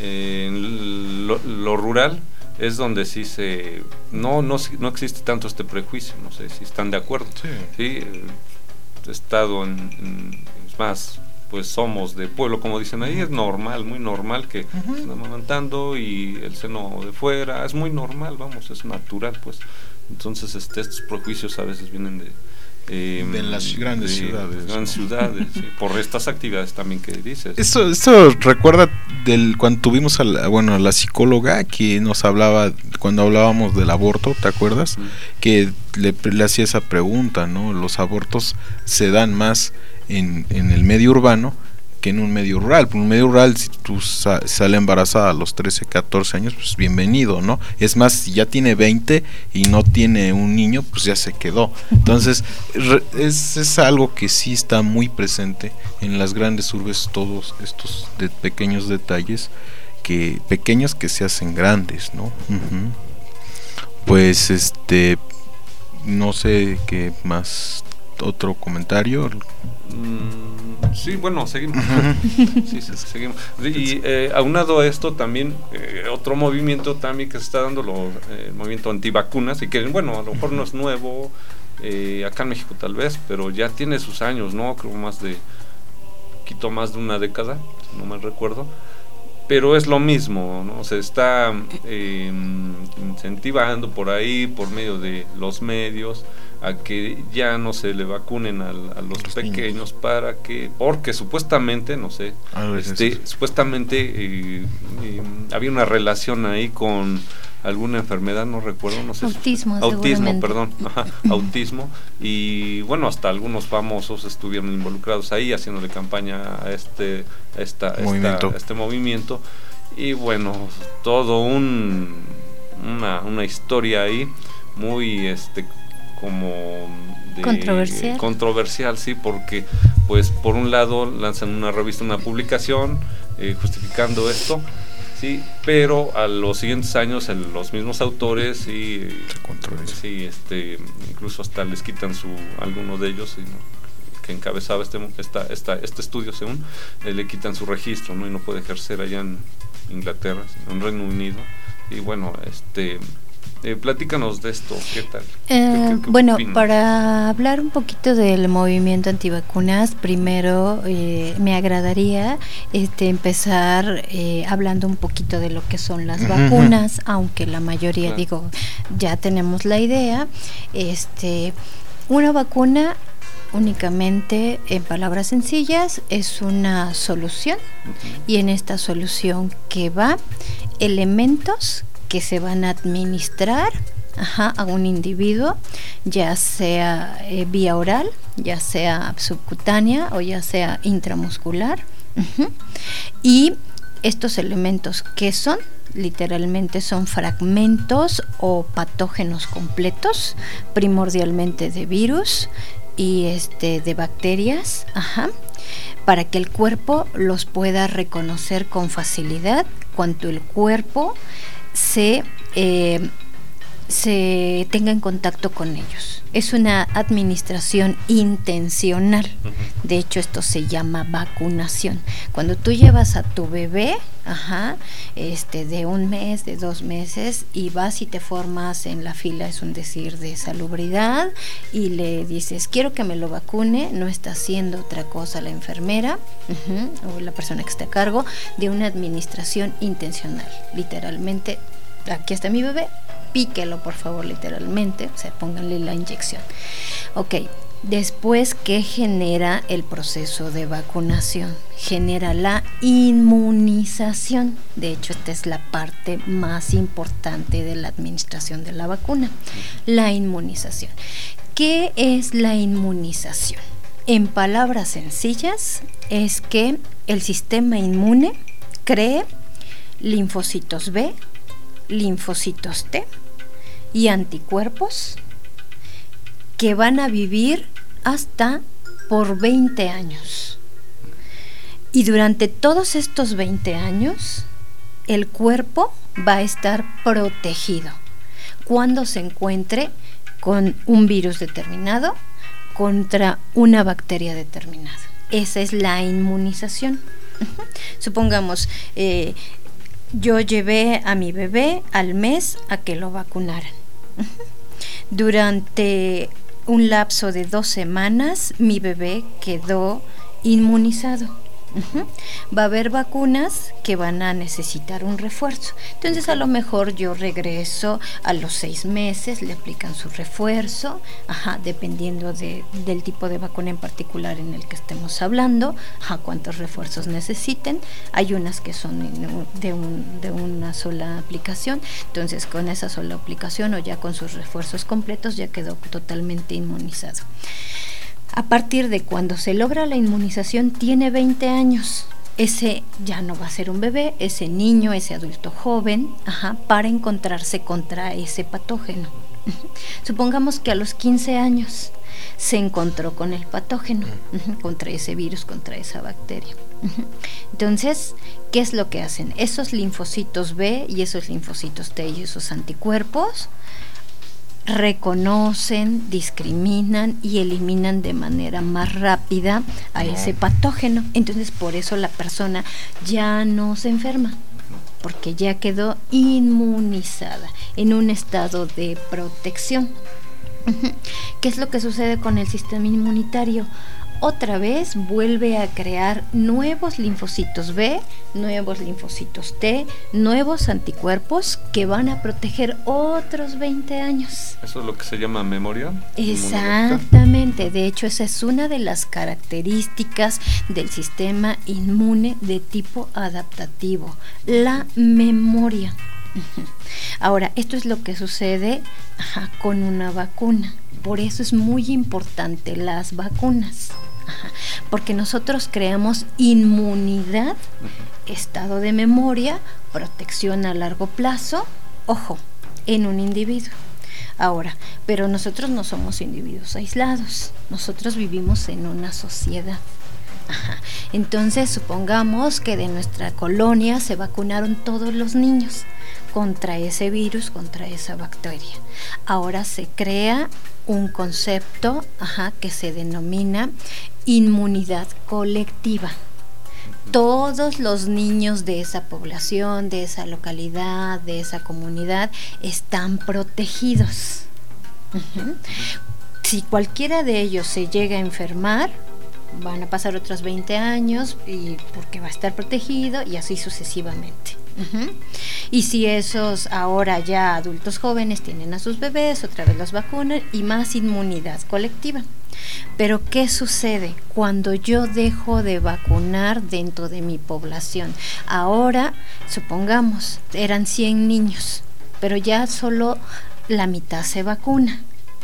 en lo, lo rural es donde sí se no no no existe tanto este prejuicio, no sé si están de acuerdo. Sí, sí, he estado en, en es más, pues somos de pueblo, como dicen ahí, es normal, muy normal que uh-huh. estén amamantando y el seno de fuera, es muy normal, vamos, es natural, pues. Entonces este estos prejuicios a veces vienen de Eh, de las grandes de, ciudades, grandes ¿no? ciudades sí, por estas actividades también que dices. Eso, eso recuerda del cuando tuvimos a la, bueno, a la psicóloga que nos hablaba, cuando hablábamos del aborto, ¿te acuerdas? Mm. Que le, le hacía esa pregunta, ¿no? Los abortos se dan más en, en el medio urbano que en un medio rural. En un medio rural, si tú sa- sale embarazada a los trece, catorce años, pues bienvenido, ¿no? Es más, si ya tiene veinte y no tiene un niño, pues ya se quedó. Entonces, re- es, es algo que sí está muy presente en las grandes urbes, todos estos de pequeños detalles, que pequeños que se hacen grandes, ¿no? Uh-huh. Pues, este, no sé qué más, otro comentario. Mm, sí, bueno, seguimos. sí, sí, seguimos. Y eh, aunado a esto también, eh, otro movimiento también que se está dando, lo, eh, el movimiento antivacunas, y que, bueno, a lo mejor no es nuevo, eh, acá en México tal vez, pero ya tiene sus años, ¿no? Creo más de, poquito más de una década, si no mal recuerdo. Pero es lo mismo, ¿no? Se está eh, incentivando por ahí, por medio de los medios, a que ya no se le vacunen a, a los, los pequeños niños. Para que, porque supuestamente, no sé, este, supuestamente eh, eh, había una relación ahí con alguna enfermedad, no recuerdo, no sé. Autismo, si, autismo, perdón, ajá, autismo, y bueno, hasta algunos famosos estuvieron involucrados ahí haciéndole campaña a este, a esta, movimiento. Esta, este movimiento, y bueno, todo un una, una historia ahí muy este como de controversial. controversial, sí, porque pues por un lado lanzan una revista, una publicación eh, justificando esto, sí, pero a los siguientes años el, los mismos autores sí, sí, este, incluso hasta les quitan su, alguno de ellos, ¿sí, no? que encabezaba este, esta, esta, este estudio según, eh, le quitan su registro, ¿no? Y no puede ejercer allá en Inglaterra, sino en Reino Unido, y bueno, este Eh, platícanos de esto, ¿qué tal? Eh, ¿Qué, qué, qué bueno, opinas? para hablar un poquito del movimiento antivacunas, primero eh, me agradaría este, empezar eh, hablando un poquito de lo que son las uh-huh. vacunas, aunque la mayoría, claro. digo, ya tenemos la idea. Este, una vacuna, únicamente en palabras sencillas, es una solución, uh-huh. y en esta solución que va elementos que se van a administrar ajá, a un individuo, ya sea eh, vía oral, ya sea subcutánea o ya sea intramuscular. Uh-huh. Y estos elementos, ¿qué son? Literalmente son fragmentos o patógenos completos, primordialmente de virus y este de bacterias, ajá, para que el cuerpo los pueda reconocer con facilidad cuando el cuerpo se, eh, se tenga en contacto con ellos. Es una administración intencional. Uh-huh. De hecho, esto se llama vacunación. Cuando tú llevas a tu bebé, ajá, este, de un mes, de dos meses, y vas y te formas en la fila, es un decir, de salubridad, y le dices, quiero que me lo vacune, no está haciendo otra cosa la enfermera, uh-huh, o la persona que está a cargo, de una administración intencional. Literalmente, aquí está mi bebé, píquelo por favor, literalmente, o sea, pónganle la inyección. Ok, después, ¿qué genera el proceso de vacunación? Genera la inmunización. De hecho, esta es la parte más importante de la administración de la vacuna, la inmunización. ¿Qué es la inmunización? En palabras sencillas, es que el sistema inmune cree linfocitos B, linfocitos T y anticuerpos que van a vivir hasta por veinte años. Y durante todos estos veinte años, el cuerpo va a estar protegido cuando se encuentre con un virus determinado contra una bacteria determinada. Esa es la inmunización. Uh-huh. Supongamos, eh, yo llevé a mi bebé al mes a que lo vacunaran. Uh-huh. Durante un lapso de dos semanas, mi bebé quedó inmunizado. Uh-huh. Va a haber vacunas que van a necesitar un refuerzo. Entonces a lo mejor yo regreso a los seis meses, le aplican su refuerzo, ajá, dependiendo de, del tipo de vacuna en particular en el que estemos hablando, ajá, cuántos refuerzos necesiten. Hay unas que son de, un, de una sola aplicación, entonces con esa sola aplicación o ya con sus refuerzos completos ya quedó totalmente inmunizado. A partir de cuando se logra la inmunización tiene veinte años. Ese ya no va a ser un bebé, ese niño, ese adulto joven, ajá, para encontrarse contra ese patógeno. Supongamos que a los quince años se encontró con el patógeno, uh, contra ese virus, contra esa bacteria. Uh, entonces, ¿qué es lo que hacen? Esos linfocitos B y esos linfocitos T y esos anticuerpos reconocen, discriminan y eliminan de manera más rápida a no. ese patógeno. Entonces, por eso la persona ya no se enferma, porque ya quedó inmunizada en un estado de protección. ¿Qué es lo que sucede con el sistema inmunitario? Otra vez vuelve a crear nuevos linfocitos B, nuevos linfocitos T, nuevos anticuerpos que van a proteger otros veinte años. ¿Eso es lo que se llama memoria? Exactamente, de hecho esa es una de las características del sistema inmune de tipo adaptativo, la memoria. Ahora, esto es lo que sucede ajá, con una vacuna. Por eso es muy importante las vacunas, ajá, porque nosotros creamos inmunidad, estado de memoria, protección a largo plazo, ojo, en un individuo. Ahora, pero nosotros no somos individuos aislados, nosotros vivimos en una sociedad. Ajá. Entonces, supongamos que de nuestra colonia se vacunaron todos los niños contra ese virus, contra esa bacteria. Ahora se crea un concepto ajá, que se denomina inmunidad colectiva. Todos los niños de esa población, de esa localidad, de esa comunidad, están protegidos. Uh-huh. Si cualquiera de ellos se llega a enfermar, van a pasar otros veinte años y porque va a estar protegido y así sucesivamente. Uh-huh. Y si esos ahora ya adultos jóvenes tienen a sus bebés, otra vez los vacunan y más inmunidad colectiva. Pero ¿qué sucede cuando yo dejo de vacunar dentro de mi población? Ahora, supongamos, eran cien niños, pero ya solo la mitad se vacuna.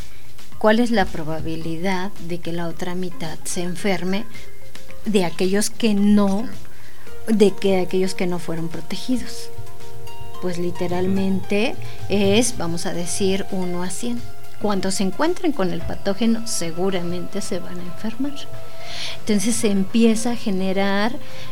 ¿Cuál es la probabilidad de que la otra mitad se enferme de aquellos que no, de que aquellos que no fueron protegidos? Pues literalmente es, vamos a decir, uno a cien. Cuando se encuentren con el patógeno, seguramente se van a enfermar. Entonces se empieza a generar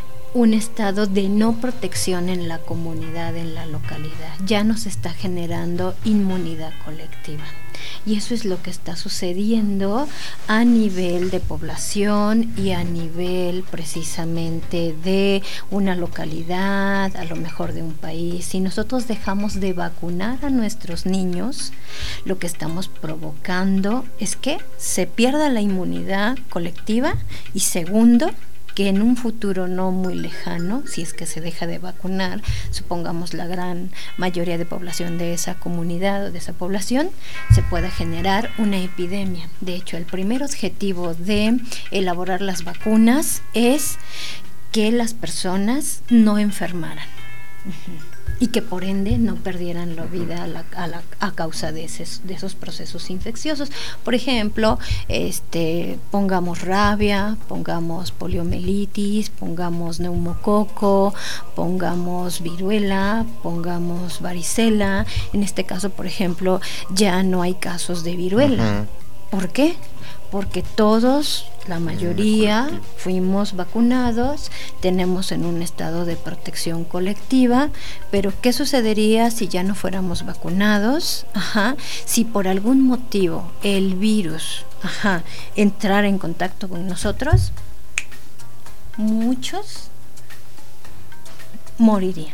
un estado de no protección en la comunidad, en la localidad. Ya no se está generando inmunidad colectiva. Y eso es lo que está sucediendo a nivel de población y a nivel precisamente de una localidad, a lo mejor de un país. Si nosotros dejamos de vacunar a nuestros niños, lo que estamos provocando es que se pierda la inmunidad colectiva y segundo, que en un futuro no muy lejano, si es que se deja de vacunar, supongamos la gran mayoría de población de esa comunidad o de esa población, se pueda generar una epidemia. De hecho, el primer objetivo de elaborar las vacunas es que las personas no enfermaran. Uh-huh. Y que por ende no perdieran la vida a, la, a, la, a causa de, ese, de esos procesos infecciosos. Por ejemplo, este, pongamos rabia, pongamos poliomielitis, pongamos neumococo, pongamos viruela, pongamos varicela. En este caso, por ejemplo, ya no hay casos de viruela. Uh-huh. ¿Por qué? Porque todos, la mayoría, fuimos vacunados, tenemos en un estado de protección colectiva, pero ¿qué sucedería si ya no fuéramos vacunados? Ajá, si por algún motivo el virus ajá, entrara en contacto con nosotros, muchos morirían.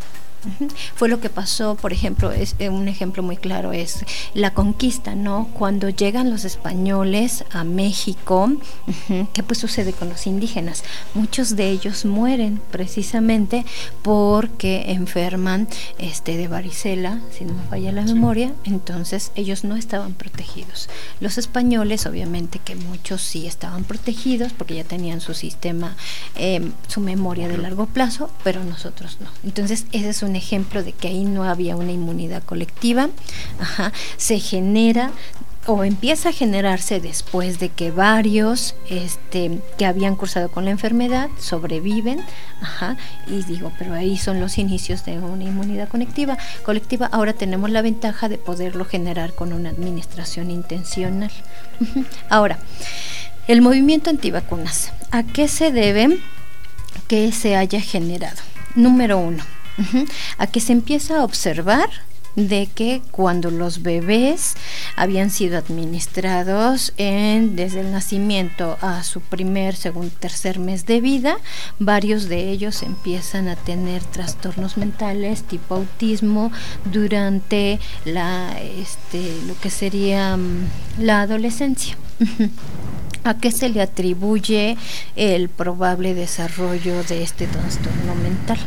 Uh-huh. Fue lo que pasó, por ejemplo, es un ejemplo muy claro es la conquista, ¿no? Cuando llegan los españoles a México, uh-huh, ¿qué pues sucede con los indígenas? Muchos de ellos mueren precisamente porque enferman este de varicela, si no me falla la sí. memoria, entonces ellos no estaban protegidos. Los españoles, obviamente que muchos sí estaban protegidos porque ya tenían su sistema, eh, su memoria de largo plazo, pero nosotros no. Entonces ese es un ejemplo de que ahí no había una inmunidad colectiva. Ajá, se genera o empieza a generarse después de que varios este, que habían cursado con la enfermedad sobreviven, ajá, y digo, pero ahí son los inicios de una inmunidad colectiva. colectiva. Ahora tenemos la ventaja de poderlo generar con una administración intencional. Uh-huh. Ahora, el movimiento antivacunas, ¿a qué se debe que se haya generado? Número uno, uh-huh, a que se empieza a observar de que cuando los bebés habían sido administrados en, desde el nacimiento a su primer, segundo, tercer mes de vida, varios de ellos empiezan a tener trastornos mentales tipo autismo durante la, este, lo que sería la adolescencia. ¿A qué se le atribuye el probable desarrollo de este trastorno mental?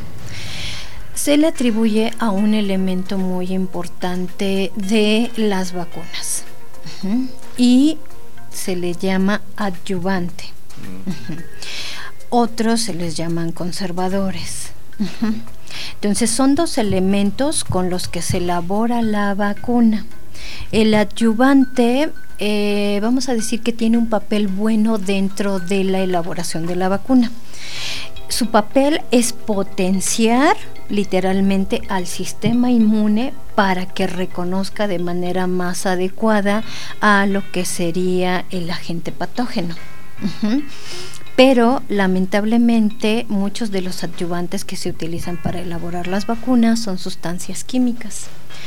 Se le atribuye a un elemento muy importante de las vacunas, uh-huh, y se le llama adyuvante. Uh-huh. Otros se les llaman conservadores. Uh-huh. Entonces son dos elementos con los que se elabora la vacuna. El adyuvante, eh, vamos a decir que tiene un papel bueno dentro de la elaboración de la vacuna. Su papel es potenciar literalmente al sistema inmune para que reconozca de manera más adecuada a lo que sería el agente patógeno. Uh-huh. Pero lamentablemente muchos de los adyuvantes que se utilizan para elaborar las vacunas son sustancias químicas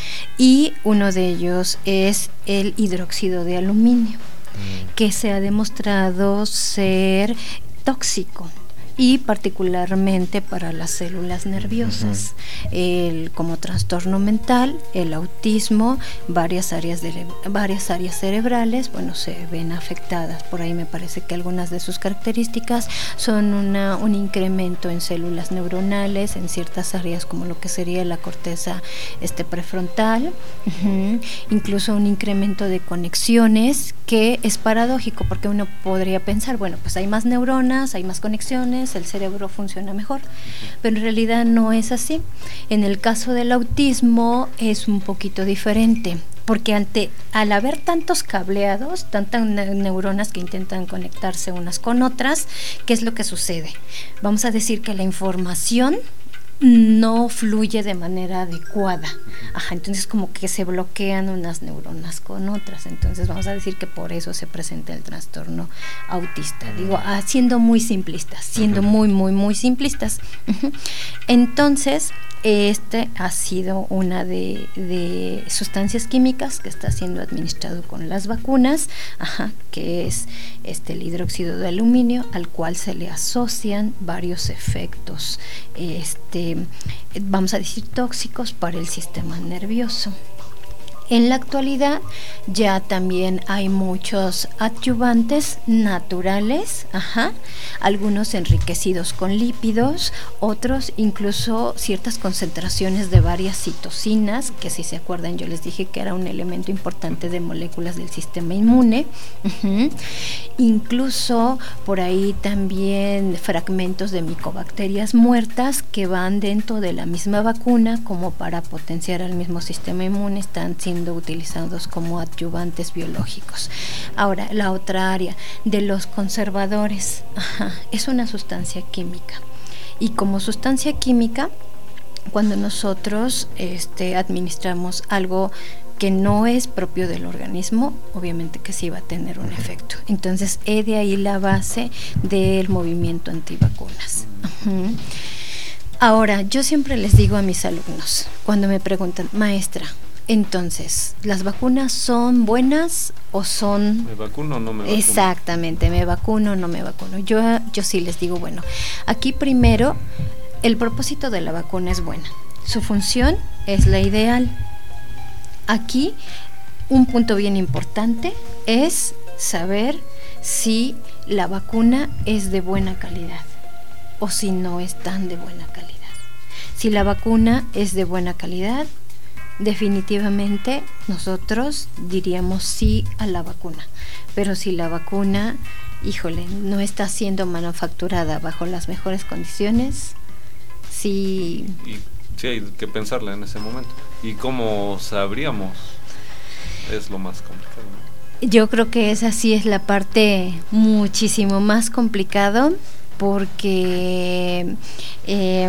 y uno de ellos es el hidróxido de aluminio, mm. que se ha demostrado ser tóxico y particularmente para las células nerviosas, uh-huh. el, como trastorno mental, el autismo, varias áreas de, varias áreas cerebrales, bueno, se ven afectadas. Por ahí me parece que algunas de sus características son una, un incremento en células neuronales en ciertas áreas como lo que sería la corteza este, prefrontal, uh-huh. incluso un incremento de conexiones que es paradójico porque uno podría pensar, bueno, pues hay más neuronas, hay más conexiones, el cerebro funciona mejor, pero en realidad no es así. En el caso del autismo es un poquito diferente, porque ante al haber tantos cableados, tantas ne- neuronas que intentan conectarse unas con otras, ¿qué es lo que sucede? Vamos a decir que la información no fluye de manera adecuada. Ajá, entonces como que se bloquean unas neuronas con otras. Entonces vamos a decir que por eso se presenta el trastorno autista. Digo, ah, siendo muy simplistas, siendo uh-huh. muy, muy, muy simplistas. Uh-huh. Entonces, este ha sido una de, de sustancias químicas que está siendo administrado con las vacunas, ajá, que es este el hidróxido de aluminio, al cual se le asocian varios efectos, este, vamos a decir, tóxicos para el sistema nervioso. En la actualidad ya también hay muchos adyuvantes naturales, ajá, algunos enriquecidos con lípidos, otros incluso ciertas concentraciones de varias citocinas, que si se acuerdan yo les dije que era un elemento importante de moléculas del sistema inmune, uh-huh. incluso por ahí también fragmentos de micobacterias muertas que van dentro de la misma vacuna como para potenciar al mismo sistema inmune, están siendo utilizados como adyuvantes biológicos. Ahora, la otra área de los conservadores, ajá, es una sustancia química, y como sustancia química, cuando nosotros este, administramos algo que no es propio del organismo, obviamente que sí va a tener un efecto. Entonces, he de ahí la base del movimiento antivacunas. Uh-huh. Ahora, yo siempre les digo a mis alumnos, cuando me preguntan, maestra, entonces, ¿las vacunas son buenas o son...? ¿Me vacuno o no me vacuno? Exactamente, ¿me vacuno o no me vacuno? Yo, yo sí les digo, bueno, aquí primero, el propósito de la vacuna es buena. su función es la ideal. Aquí un punto bien importante es saber si la vacuna es de buena calidad o si no es tan de buena calidad. Si la vacuna es de buena calidad, definitivamente nosotros diríamos sí a la vacuna. Pero si la vacuna, híjole, no está siendo manufacturada bajo las mejores condiciones, sí... Y, sí, hay que pensarla en ese momento. ¿Y cómo sabríamos? Es lo más complicado, ¿no? Yo creo que esa sí es la parte muchísimo más complicado, porque eh,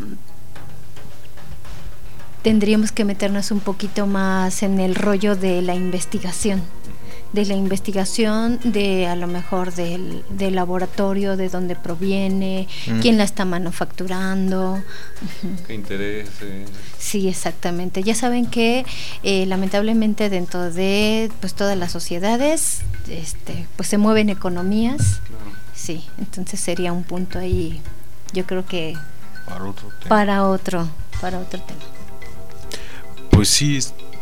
tendríamos que meternos un poquito más en el rollo de la investigación, de la investigación, de a lo mejor del, del laboratorio, de dónde proviene, mm. quién la está manufacturando. ¿Qué interés? Eh? Sí, exactamente. Ya saben que eh, lamentablemente dentro de pues todas las sociedades este, pues se mueven economías. Claro. Sí, entonces sería un punto ahí, yo creo que para otro tema. Para otro, para otro tema. Pues sí.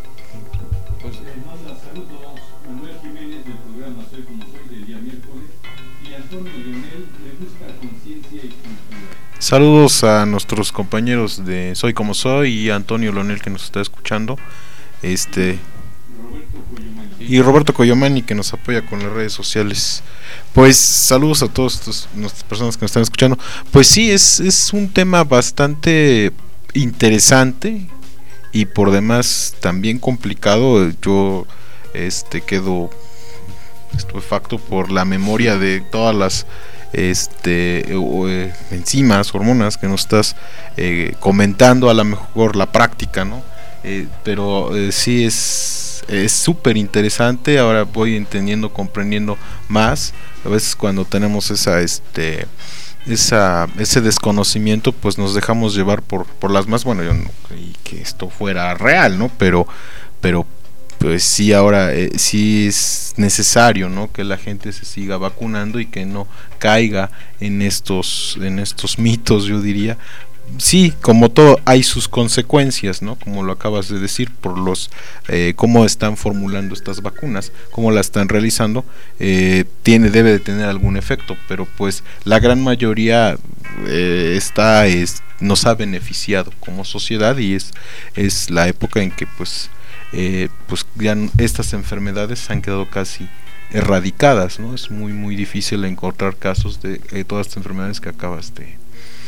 Pues les manda saludos Manuel Jiménez del programa Soy como Soy del día miércoles y Antonio Leonel de Busca Conciencia y Cultura. Saludos a nuestros compañeros de Soy como Soy y Antonio Leonel que nos está escuchando. Este Roberto Coyomani. Y Roberto Coyomani que nos apoya con las redes sociales. Pues saludos a todas estas personas que nos están escuchando. Pues sí, es, es un tema bastante interesante y por demás también complicado. Yo este quedo estupefacto por la memoria de todas las este eh, enzimas, hormonas que nos estás eh, comentando, a lo mejor la práctica, ¿no? Eh, pero eh, sí es es súper interesante. Ahora voy entendiendo, comprendiendo más. A veces cuando tenemos esa este esa ese desconocimiento, pues nos dejamos llevar por por las más, bueno, yo no creí que esto fuera real, ¿no? Pero pero pues sí, ahora eh, sí es necesario, ¿no? Que la gente se siga vacunando y que no caiga en estos en estos mitos, yo diría. Sí, como todo hay sus consecuencias, ¿no? Como lo acabas de decir, por los eh, cómo están formulando estas vacunas, cómo las están realizando, eh, tiene debe de tener algún efecto, pero pues la gran mayoría eh, está es, nos ha beneficiado como sociedad y es es la época en que pues eh, pues ya estas enfermedades han quedado casi erradicadas, ¿no? Es muy muy difícil encontrar casos de eh, todas estas enfermedades que acabas de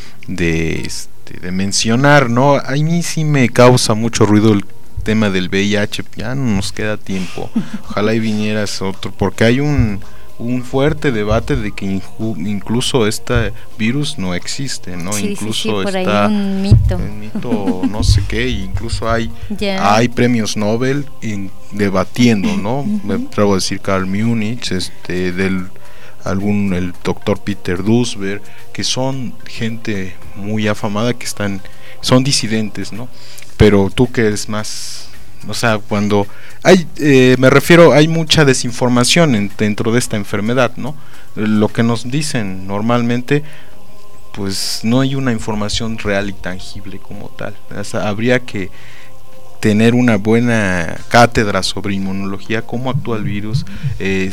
de este de mencionar, ¿no? A mí sí me causa mucho ruido el tema del V I H. Ya no nos queda tiempo. Ojalá y vinieras otro, porque hay un un fuerte debate de que incluso este virus no existe, ¿no? Sí, incluso sí, sí, por está ahí un mito. Un mito, no sé qué, incluso hay yeah. hay premios Nobel en, debatiendo, ¿no? Me atrevo a decir Carl Munich, este del algún el doctor Peter Duesberg, que son gente muy afamada, que están son disidentes, ¿no? Pero tú que eres más, o sea, cuando hay eh, me refiero hay mucha desinformación en, dentro de esta enfermedad, ¿no? Lo que nos dicen normalmente, pues no hay una información real y tangible como tal. O sea, habría que tener una buena cátedra sobre inmunología, cómo actúa el virus, eh,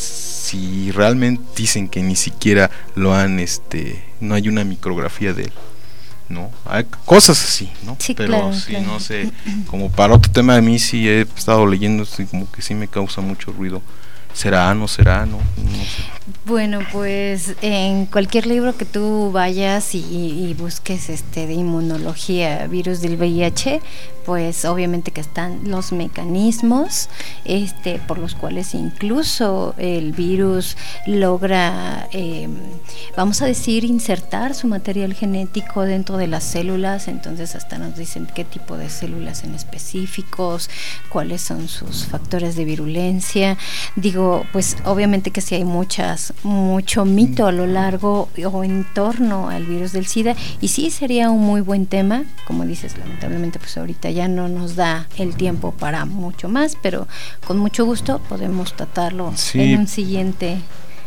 si realmente dicen que ni siquiera lo han, este, no hay una micrografía de él, ¿no? Hay cosas así, ¿no? Sí, pero claro, sí, claro. No sé, como para otro tema de mí sí he estado leyendo, sí, como que sí me causa mucho ruido. ¿Será, no será, no? No sé. Bueno, pues en cualquier libro que tú vayas y, y busques este de inmunología, virus del V I H, pues obviamente que están los mecanismos este por los cuales incluso el virus logra, eh, vamos a decir, insertar su material genético dentro de las células. Entonces hasta nos dicen qué tipo de células en específicos, cuáles son sus factores de virulencia. Digo, pues obviamente que sí hay muchas mucho mito a lo largo o en torno al virus del SIDA, y sí sería un muy buen tema, como dices, lamentablemente pues ahorita ya no nos da el tiempo para mucho más, pero con mucho gusto podemos tratarlo sí. en un siguiente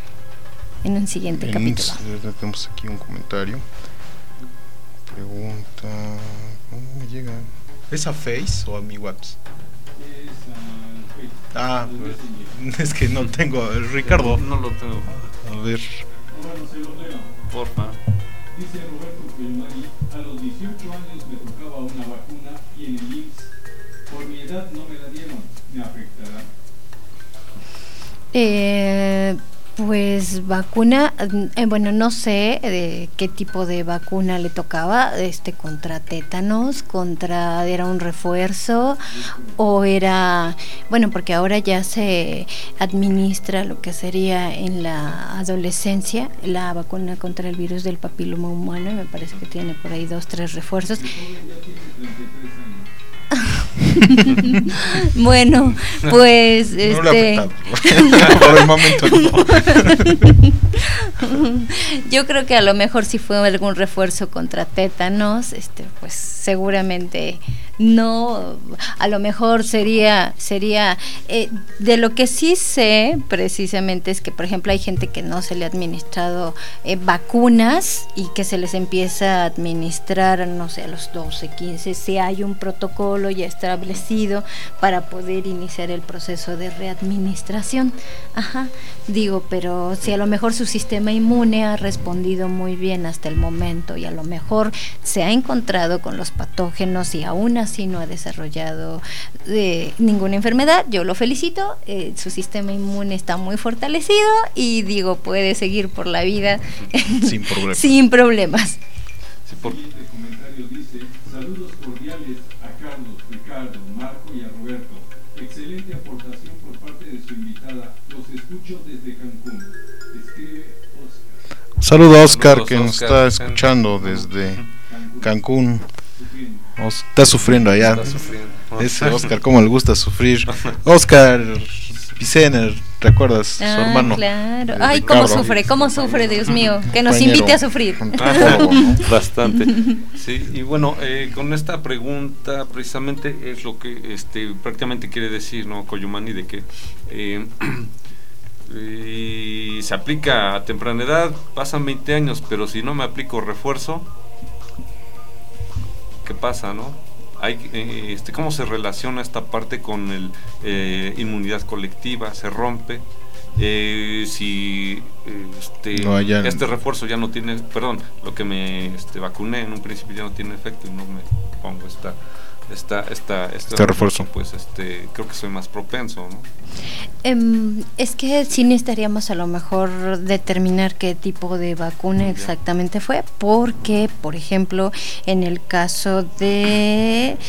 en un siguiente en capítulo. Un, tenemos aquí un comentario. Pregunta No me llega. ¿Es a Face o a mi Waps? Es a Face. Ah, es que no tengo. Ricardo. No lo tengo. A ver. Bueno, se los leo. Porfa. Dice Roberto Coyomani, a los dieciocho años me tocaba una vacuna y en el I M S S. Por mi edad no me la dieron. ¿Me afectará? Eh, pues vacuna, eh, bueno, no sé de qué tipo de vacuna le tocaba, este contra tétanos, contra era un refuerzo o era, bueno, porque ahora ya se administra lo que sería en la adolescencia la vacuna contra el virus del papiloma humano, y me parece que tiene por ahí dos, tres refuerzos. Bueno, pues no este por el momento no. Yo creo que a lo mejor si fue algún refuerzo contra tétanos, este pues seguramente no, a lo mejor sería sería eh, de lo que sí sé precisamente es que por ejemplo hay gente que no se le ha administrado eh, vacunas y que se les empieza a administrar no sé a los doce, quince, si hay un protocolo ya establecido para poder iniciar el proceso de readministración. Ajá, digo, pero si a lo mejor su sistema inmune ha respondido muy bien hasta el momento y a lo mejor se ha encontrado con los patógenos y aún así no ha desarrollado eh, ninguna enfermedad, yo lo felicito, eh, su sistema inmune está muy fortalecido y digo, puede seguir por la vida sin problemas. sin problemas. Sí, por... El siguiente comentario dice, saludos cordiales a Carlos, Ricardo, Marco y a Roberto. Excelente aportación por parte de su invitada. Los escucho desde Cancún. Escribe Oscar. Un saludo a Oscar, Saludos, que nos Oscar. está escuchando desde Cancún. Os- Está sufriendo allá. Está sufriendo. Ese Oscar, cómo le gusta sufrir. Oscar Picener, ¿recuerdas? Su Ah, hermano. claro. de Ay, cómo Ricardo. sufre, cómo sufre, Dios mío. Que nos Compañero. invite a sufrir. Antólogo, ¿no? Bastante. Sí, y bueno, eh, con esta pregunta precisamente es lo que este prácticamente quiere decir, ¿no? Coyomani, de que eh, eh, se aplica a temprana edad, pasan veinte años, pero si no me aplico refuerzo, ¿qué pasa, no? Hay, eh, este, ¿cómo se relaciona esta parte con el eh, inmunidad colectiva? ¿Se rompe? Eh, si eh, este, No hayan- este refuerzo ya no tiene, perdón, lo que me este, vacuné en un principio ya no tiene efecto y no me pongo esta esta esta este, Este refuerzo. pues este creo que soy más propenso, ¿no? Em, es que sí necesitaríamos a lo mejor determinar qué tipo de vacuna exactamente fue, porque por ejemplo en el caso de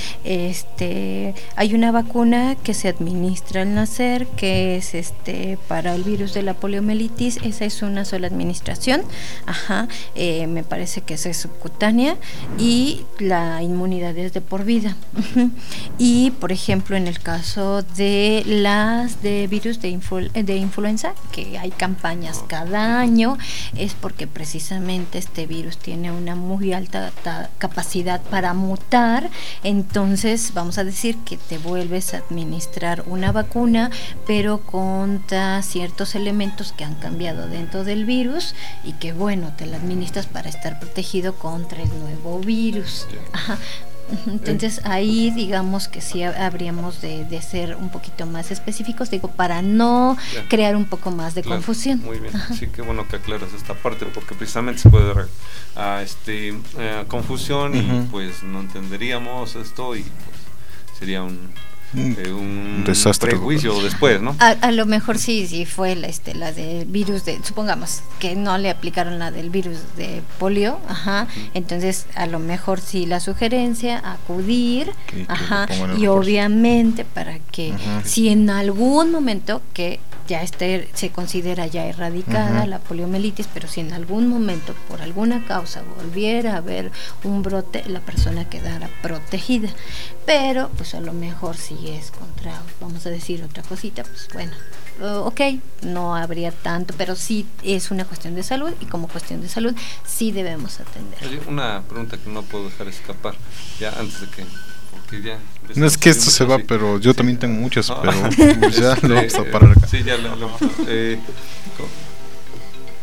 este hay una vacuna que se administra al nacer que es este para el virus de la poliomielitis, esa es una sola administración, ajá, eh, me parece que esa es subcutánea y la inmunidad es de por vida. Ujú. Y por ejemplo en el caso de las de virus de, influ- de influenza, que hay campañas cada año, es porque precisamente este virus tiene una muy alta ta- capacidad para mutar, entonces vamos a decir que te vuelves a administrar una vacuna pero contra ciertos elementos que han cambiado dentro del virus y que bueno, te la administras para estar protegido contra el nuevo virus. Ajá. Entonces ahí digamos que sí habríamos de, de ser un poquito más específicos, digo, para no Ya. crear un poco más de Claro, confusión. Muy bien, Ajá. sí, qué bueno que aclaras esta parte, porque precisamente se puede dar a este eh, confusión y Ujú. pues no entenderíamos esto y pues sería un eh, un desastre. prejuicio después, ¿no? A, a lo mejor sí, sí fue la, este, la del virus de, supongamos que no le aplicaron la del virus de polio, ajá, entonces a lo mejor sí la sugerencia, acudir, Que- que ajá, le pongan el y refuerzo. obviamente para que Ajá. si en algún momento que ya esté, se considera ya erradicada Ajá. la poliomielitis, pero si en algún momento por alguna causa volviera a haber un brote, la persona quedara protegida, pero pues a lo mejor si es contra, vamos a decir otra cosita, pues bueno, uh, ok, no habría tanto, pero sí es una cuestión de salud y como cuestión de salud sí debemos atender. Oye, una pregunta que no puedo dejar escapar, ya antes de que, porque ya... No es que esto se va, sí. pero yo Sí. también tengo muchas, No. pero pues ya Este, lo vamos a parar acá. Sí, ya lo, lo- eh, co-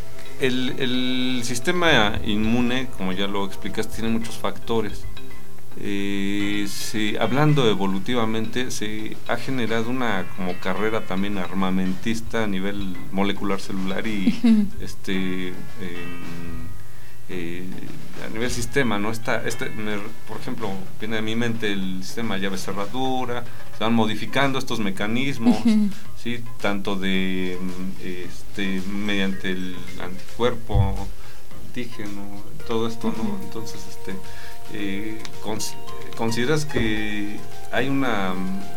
el, el sistema inmune, como ya lo explicaste, tiene muchos factores. eh, se, hablando evolutivamente, se ha generado una como carrera también armamentista a nivel molecular celular y este eh, eh, a nivel sistema, ¿no? Está, este, me, por ejemplo, viene a mi mente el sistema llave cerradura, se van modificando estos mecanismos, uh-huh. ¿sí? Tanto de este mediante el anticuerpo, antígeno, todo esto, ¿no? Uh-huh. Entonces, este eh, cons consideras que hay una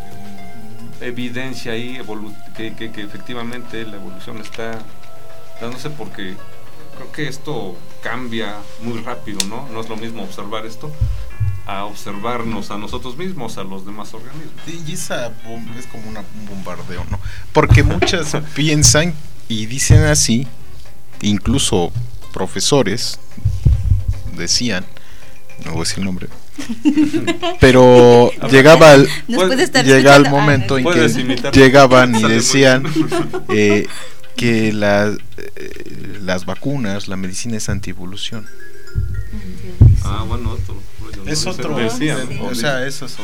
evidencia ahí evolu que, que, que efectivamente la evolución está dándose, porque creo que esto cambia muy rápido, ¿no? No es lo mismo observar esto a observarnos a nosotros mismos, a los demás organismos. Y esa es como una, un bombardeo, ¿no? Porque muchas piensan y dicen así, incluso profesores decían, no voy a decir el nombre, pero llegaba el, llega el momento ah, en que llegaban y decían eh, que la, eh, las vacunas, la medicina es antievolución. Ah, bueno, otro, bueno, es no otro, decía, sí. O sea, eso es otro.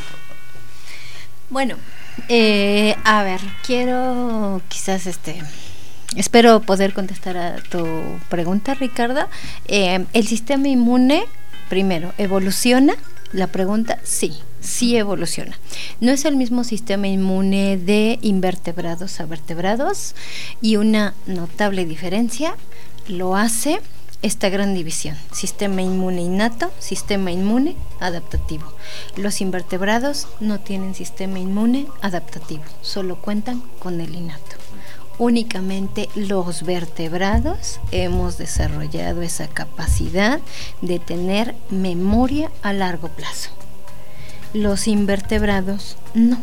Bueno, eh, a ver, quiero quizás este, espero poder contestar a tu pregunta, Ricardo. Eh, el sistema inmune, primero, ¿evoluciona? La pregunta, sí, sí evoluciona. No es el mismo sistema inmune de invertebrados a vertebrados, y una notable diferencia lo hace esta gran división: sistema inmune innato, sistema inmune adaptativo. Los invertebrados no tienen sistema inmune adaptativo, solo cuentan con el innato. Únicamente los vertebrados hemos desarrollado esa capacidad de tener memoria a largo plazo. Los invertebrados no.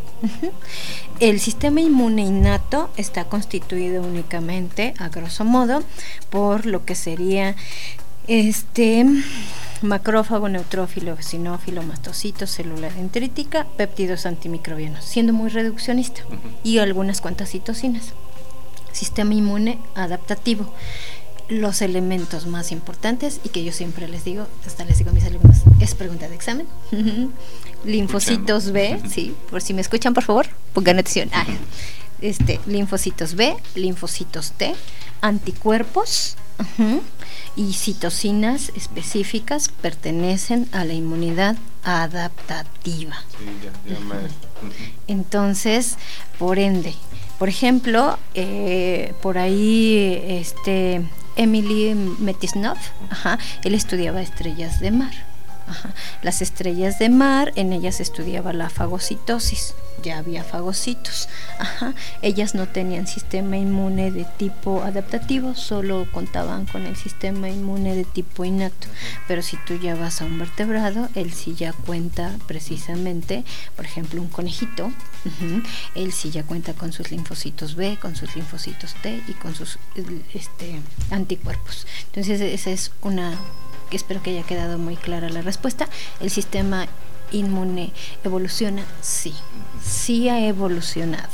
El sistema inmune innato está constituido únicamente, a grosso modo, por lo que sería este macrófago, neutrófilo, eosinófilo, mastocito, célula dendrítica, péptidos antimicrobianos, siendo muy reduccionista, y algunas cuantas citocinas. Sistema inmune adaptativo. Los elementos más importantes, y que yo siempre les digo, hasta les digo a mis alumnos, es pregunta de examen. Linfocitos B, sí, por si me escuchan, por favor, pongan atención. Ah, este, linfocitos B, linfocitos T, anticuerpos, uh-huh, y citocinas específicas pertenecen a la inmunidad adaptativa. Sí, ya, ya me... Entonces, por ende, por ejemplo, eh, por ahí, este, Emily Metisnov, ajá, él estudiaba estrellas de mar. Ajá. Las estrellas de mar, en ellas estudiaba la fagocitosis, ya había fagocitos. Ajá. Ellas no tenían sistema inmune de tipo adaptativo, solo contaban con el sistema inmune de tipo innato. Pero si tú ya vas a un vertebrado, él sí ya cuenta precisamente, por ejemplo, un conejito, uh-huh, él sí ya cuenta con sus linfocitos B, con sus linfocitos T y con sus este, anticuerpos. Entonces esa es una... espero que haya quedado muy clara la respuesta. El sistema inmune evoluciona, sí, sí ha evolucionado.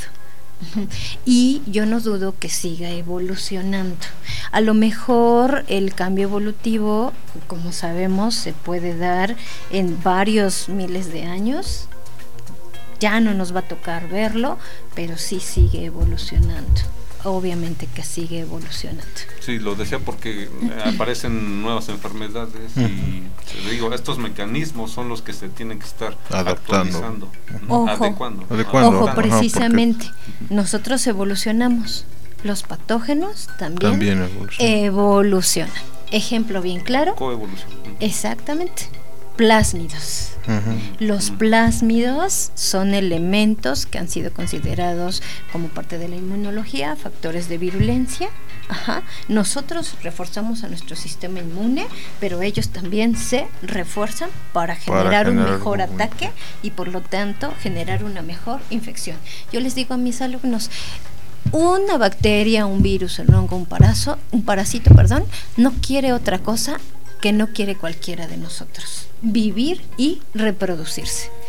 Y yo no dudo que siga evolucionando. A lo mejor el cambio evolutivo, como sabemos, se puede dar en varios miles de años. Ya no nos va a tocar verlo, pero sí sigue evolucionando. Obviamente que sigue evolucionando. Sí, lo decía porque aparecen nuevas enfermedades y te digo, estos mecanismos son los que se tienen que estar adaptando, actualizando, ojo, adecuando. adecuando. Ojo, precisamente, ajá, porque... nosotros evolucionamos, los patógenos también, también evolucionan. evolucionan. Ejemplo bien claro. Coevolución. Exactamente. Plásmidos. Uh-huh. Los plásmidos son elementos que han sido considerados como parte de la inmunología, factores de virulencia. Ajá. Nosotros reforzamos a nuestro sistema inmune, pero ellos también se refuerzan para generar, para generar un mejor ataque muy... y por lo tanto generar una mejor infección. Yo les digo a mis alumnos, una bacteria, un virus, un hongo, un parásito, un parásito, perdón, no quiere otra cosa que no quiere cualquiera de nosotros: vivir y reproducirse.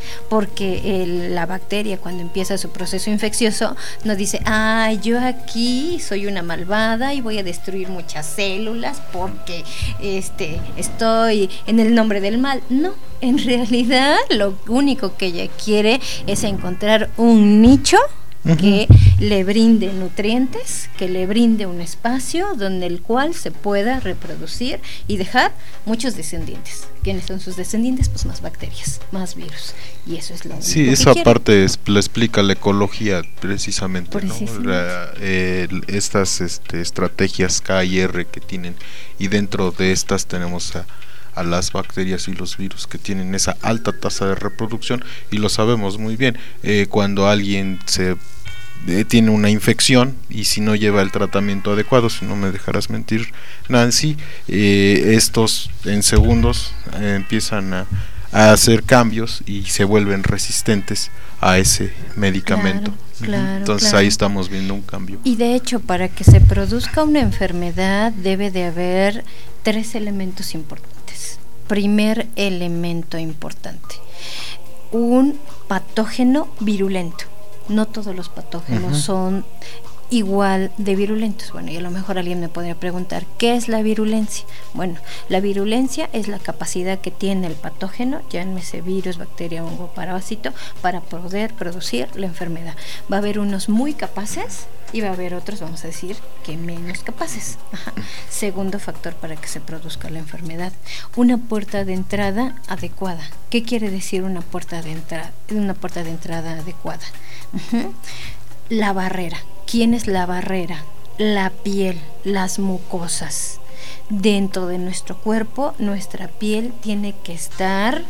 porque el, la bacteria cuando empieza su proceso infeccioso no dice, ay, yo aquí soy una malvada y voy a destruir muchas células porque este, estoy en el nombre del mal. No, en realidad lo único que ella quiere es encontrar un nicho que uh-huh. le brinde nutrientes, que le brinde un espacio donde el cual se pueda reproducir y dejar muchos descendientes. ¿Quiénes son sus descendientes? Pues más bacterias, más virus, y eso es lo único sí, que esa quiere. parte es, lo explica la ecología precisamente, precisamente. ¿no? La, eh, estas este, estrategias K y R que tienen, y dentro de estas tenemos a a las bacterias y los virus que tienen esa alta tasa de reproducción, y lo sabemos muy bien, eh, cuando alguien se eh, tiene una infección y si no lleva el tratamiento adecuado, si no me dejarás mentir, Nancy, eh, estos en segundos eh, empiezan a, a hacer cambios y se vuelven resistentes a ese medicamento. Claro, claro, entonces claro. ahí estamos viendo un cambio. Y de hecho, para que se produzca una enfermedad debe de haber tres elementos importantes. Primer elemento importante, un patógeno virulento. No todos los patógenos uh-huh. son igual de virulentos. Bueno, y a lo mejor alguien me podría preguntar, ¿qué es la virulencia? Bueno, la virulencia es la capacidad que tiene el patógeno, llámese virus, bacteria, hongo, parásito, para poder producir la enfermedad. Va a haber unos muy capaces y va a haber otros, vamos a decir, que menos capaces. Ajá. Segundo factor para que se produzca la enfermedad, una puerta de entrada adecuada. ¿Qué quiere decir una puerta de entrada, una puerta de entrada adecuada? Uh-huh. La barrera. ¿Quién es la barrera? La piel, las mucosas. Dentro de nuestro cuerpo, nuestra piel tiene que estar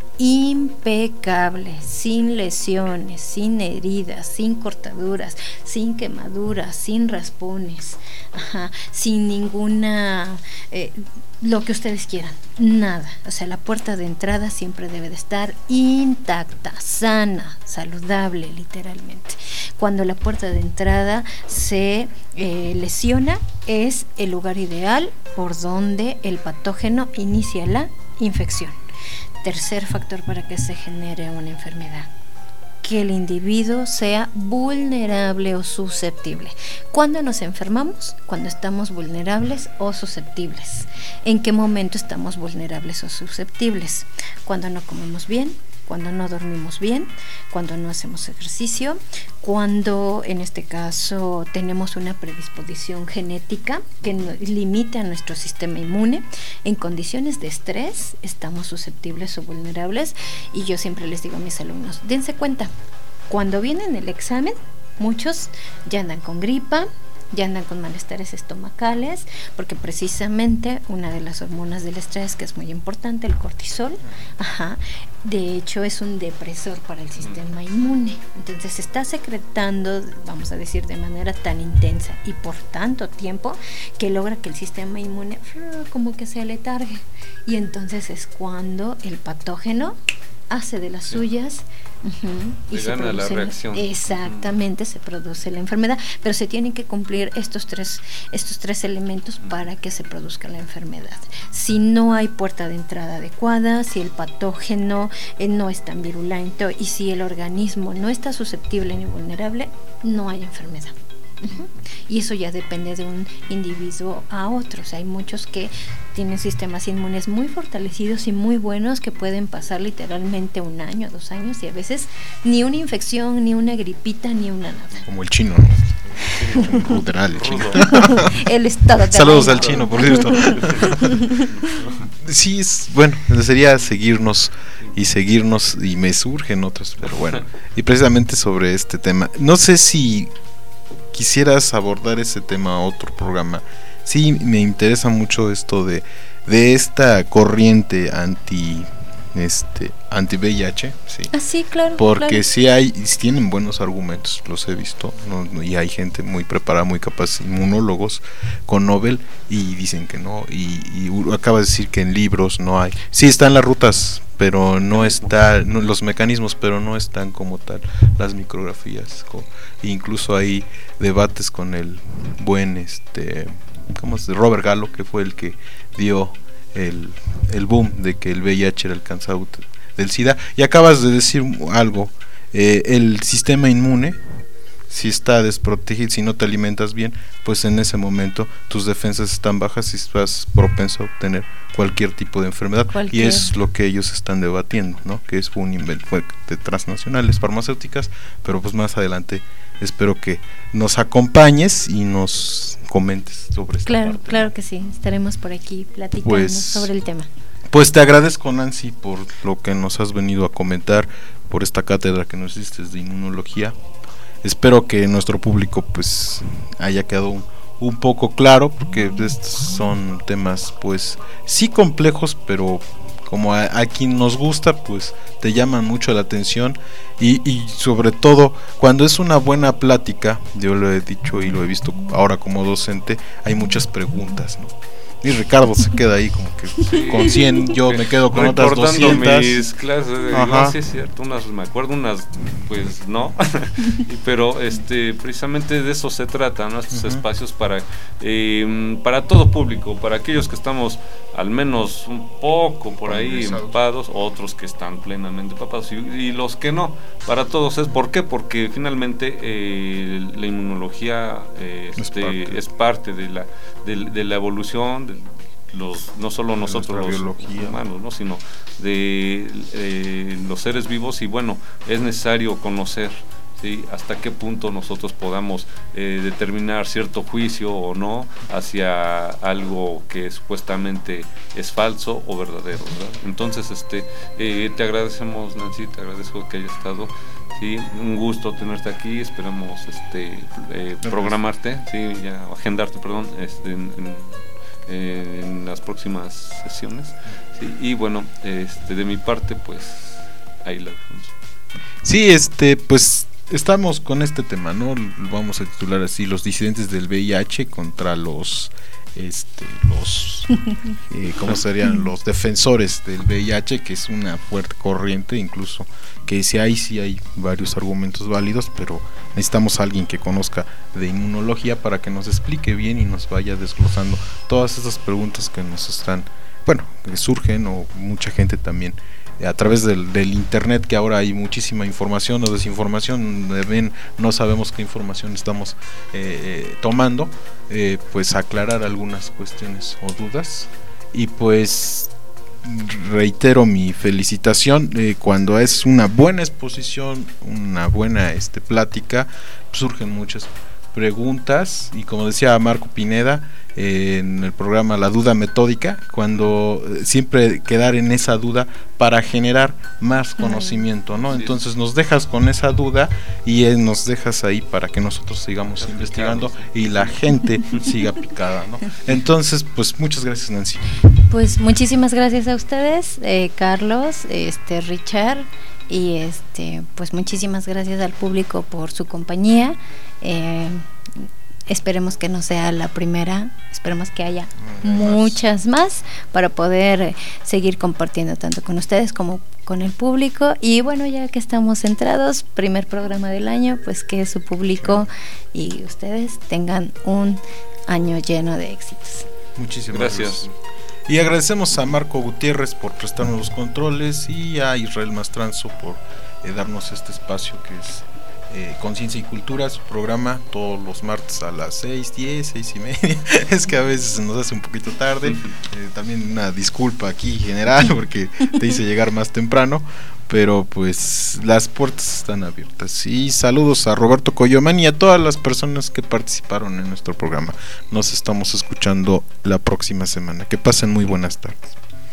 impecable, sin lesiones, sin heridas, sin cortaduras, sin quemaduras, sin raspones, ajá, sin ninguna, eh, lo que ustedes quieran, nada. O sea, la puerta de entrada siempre debe de estar intacta, sana, saludable, literalmente. Cuando la puerta de entrada se eh, lesiona, es el lugar ideal por donde el patógeno inicia la infección. Tercer factor para que se genere una enfermedad, que el individuo sea vulnerable o susceptible. ¿Cuándo nos enfermamos? Cuando estamos vulnerables o susceptibles. ¿En qué momento estamos vulnerables o susceptibles? Cuando no comemos bien, cuando no dormimos bien, cuando no hacemos ejercicio, cuando en este caso tenemos una predisposición genética que limita a nuestro sistema inmune. En condiciones de estrés estamos susceptibles o vulnerables, y yo siempre les digo a mis alumnos, dense cuenta, cuando vienen el examen, muchos ya andan con gripa, ya andan con malestares estomacales, porque precisamente una de las hormonas del estrés, que es muy importante, el cortisol, ajá, de hecho es un depresor para el sistema inmune. Entonces se está secretando, vamos a decir, de manera tan intensa y por tanto tiempo, que logra que el sistema inmune como que se aletargue, y entonces es cuando el patógeno hace de las sí. suyas uh-huh, y se gana produce la reacción. Exactamente, uh-huh. se produce la enfermedad, pero se tienen que cumplir estos tres estos tres elementos para que se produzca la enfermedad. Si no hay puerta de entrada adecuada, si el patógeno eh, no es tan virulento y si el organismo no está susceptible ni vulnerable, no hay enfermedad. Uh-huh. Y eso ya depende de un individuo a otro. O sea, hay muchos que tienen sistemas inmunes muy fortalecidos y muy buenos, que pueden pasar literalmente un año, dos años, y a veces ni una infección, ni una gripita, ni una nada. Como el chino, ¿no? Ruderal, el chino. El estado de Saludos al chino, por cierto. Sí, es, bueno, sería seguirnos y seguirnos, y me surgen otros, pero bueno. Y precisamente sobre este tema, no sé si quisieras abordar ese tema a otro programa. Sí, me interesa mucho esto de, de esta corriente anti este anti V I H, sí. Ah, sí, claro. Porque claro. sí hay, tienen buenos argumentos, los he visto, ¿no? Y hay gente muy preparada, muy capaz, inmunólogos con Nobel, y dicen que no, y, y acabas de decir que en libros no hay. Sí están las rutas, pero no está, no, los mecanismos, pero no están como tal las micrografías. Como, incluso hay debates con el buen este ¿cómo se? Robert Gallo, que fue el que dio el, el boom de que el V I H era el causante, del SIDA. Y acabas de decir algo, eh, el sistema inmune, si está desprotegido, si no te alimentas bien, pues en ese momento tus defensas están bajas y estás propenso a obtener cualquier tipo de enfermedad. Cualquier. Y es lo que ellos están debatiendo, ¿no? Que es un invento de transnacionales farmacéuticas, pero pues más adelante espero que nos acompañes y nos comentes sobre esta Claro, parte. claro que sí, estaremos por aquí platicando Pues, sobre el tema. Pues te agradezco, Nancy, por lo que nos has venido a comentar, por esta cátedra que nos hiciste de inmunología. Espero que nuestro público pues haya quedado un, un poco claro, porque estos son temas pues sí complejos, pero como a, a quien nos gusta pues te llaman mucho la atención y, y sobre todo cuando es una buena plática, yo lo he dicho y lo he visto ahora como docente, hay muchas preguntas, ¿no? Y Ricardo se queda ahí como que sí, con cien, yo me quedo con otras doscientas. Mis clases, no, sí es cierto, unas me acuerdo, unas pues no, pero este precisamente de eso se trata, ¿no? Estos uh-huh. espacios para eh, para todo público, para aquellos que estamos al menos un poco por ahí empapados, otros que están plenamente empapados y, y los que no, para todos es ¿por qué? Porque finalmente eh, la inmunología eh, este, es, parte. es parte de la de, de la evolución de los no solo nosotros los humanos, ¿no? sino de eh, los seres vivos y bueno, es necesario conocer, ¿sí? hasta qué punto nosotros podamos eh, determinar cierto juicio o no hacia algo que supuestamente es falso o verdadero, ¿verdad? Entonces este eh, te agradecemos, Nancy, te agradezco que hayas estado. Sí, un gusto tenerte aquí, esperamos este eh, programarte, sí, ya agendarte, perdón, este, en, en, en las próximas sesiones. Sí, y bueno, este de mi parte pues ahí la dejamos. Sí, este pues estamos con este tema, ¿no? Lo vamos a titular así, los disidentes del V I H contra los este los eh, ¿cómo serían? Los defensores del V I H, que es una fuerte corriente, incluso que si hay sí hay varios argumentos válidos, pero necesitamos a alguien que conozca de inmunología para que nos explique bien y nos vaya desglosando todas esas preguntas que nos están, bueno, que surgen, o mucha gente también a través del, del internet, que ahora hay muchísima información o desinformación, ven, no sabemos qué información estamos eh, eh, tomando, eh, pues aclarar algunas cuestiones o dudas. Y pues reitero mi felicitación, eh, cuando es una buena exposición, una buena este plática, surgen muchas preguntas, y como decía Marco Pineda eh, en el programa La Duda Metódica, cuando eh, siempre quedar en esa duda para generar más conocimiento, ¿no? Entonces nos dejas con esa duda y eh, nos dejas ahí para que nosotros sigamos Estás investigando picado, sí. y la gente siga picada, ¿no? Entonces, pues muchas gracias, Nancy. Pues muchísimas gracias a ustedes, eh, Carlos, este Richard, y este pues muchísimas gracias al público por su compañía. Eh, esperemos que no sea la primera, esperemos que haya muchas más para poder seguir compartiendo tanto con ustedes como con el público. Y bueno, ya que estamos centrados, primer programa del año, pues que su público y ustedes tengan un año lleno de éxitos. Muchísimas gracias. gracias. Y agradecemos a Marco Gutiérrez por prestarnos los controles y a Israel Mastranzo por eh, darnos este espacio que es eh, Conciencia y Cultura, su programa todos los martes a las seis, diez, seis y media. Es que a veces se nos hace un poquito tarde. Eh, también una disculpa aquí general porque te hice llegar más temprano, pero pues las puertas están abiertas. Y saludos a Roberto Coyomán y a todas las personas que participaron en nuestro programa. Nos estamos escuchando la próxima semana. Que pasen muy buenas tardes.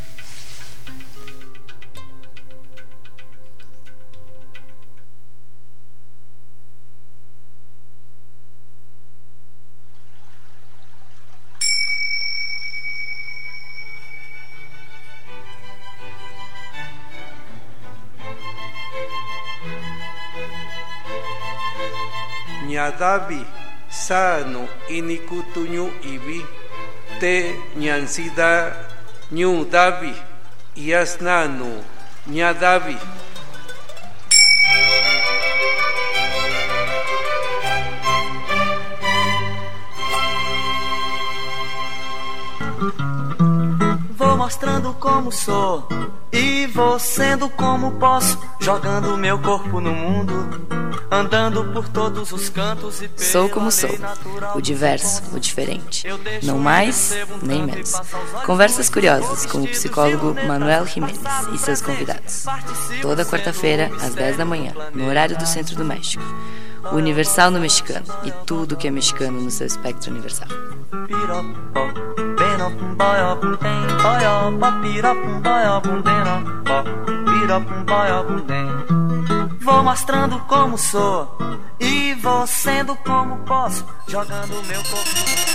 Ñadavi sano inikutuñu ibi te ñansida ñu davi yasnanu ñadavi. Vou mostrando como sou e vou sendo como posso, jogando meu corpo no mundo, andando por todos os cantos e Sou como sou, o diverso, o diferente, não mais nem menos. Conversas curiosas com o psicólogo Manuel Jiménez e seus convidados. Toda quarta-feira, às dez da manhã, no horário do Centro do México. O Universal no mexicano e tudo que é mexicano no seu espectro universal. Vou mostrando como sou e vou sendo como posso, jogando meu corpo.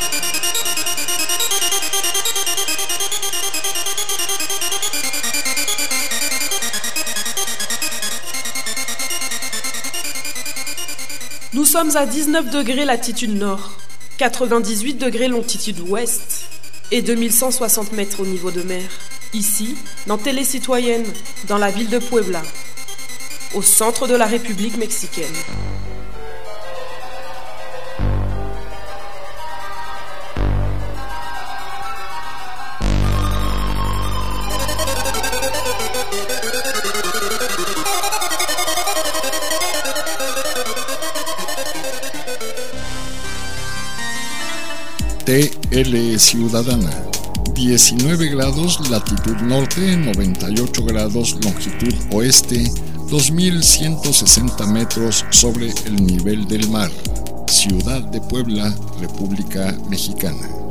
Nous sommes à dix-neuf degrés latitude nord, quatre-vingt-dix-huit degrés longitude ouest et deux mille cent soixante mètres au niveau de mer. Ici, dans Télé Citoyenne, dans la ville de Puebla, au centre de la République mexicaine. T L Ciudadana, diecinueve grados latitud norte, noventa y ocho grados longitud oeste, dos mil ciento sesenta metros sobre el nivel del mar. Ciudad de Puebla, República Mexicana.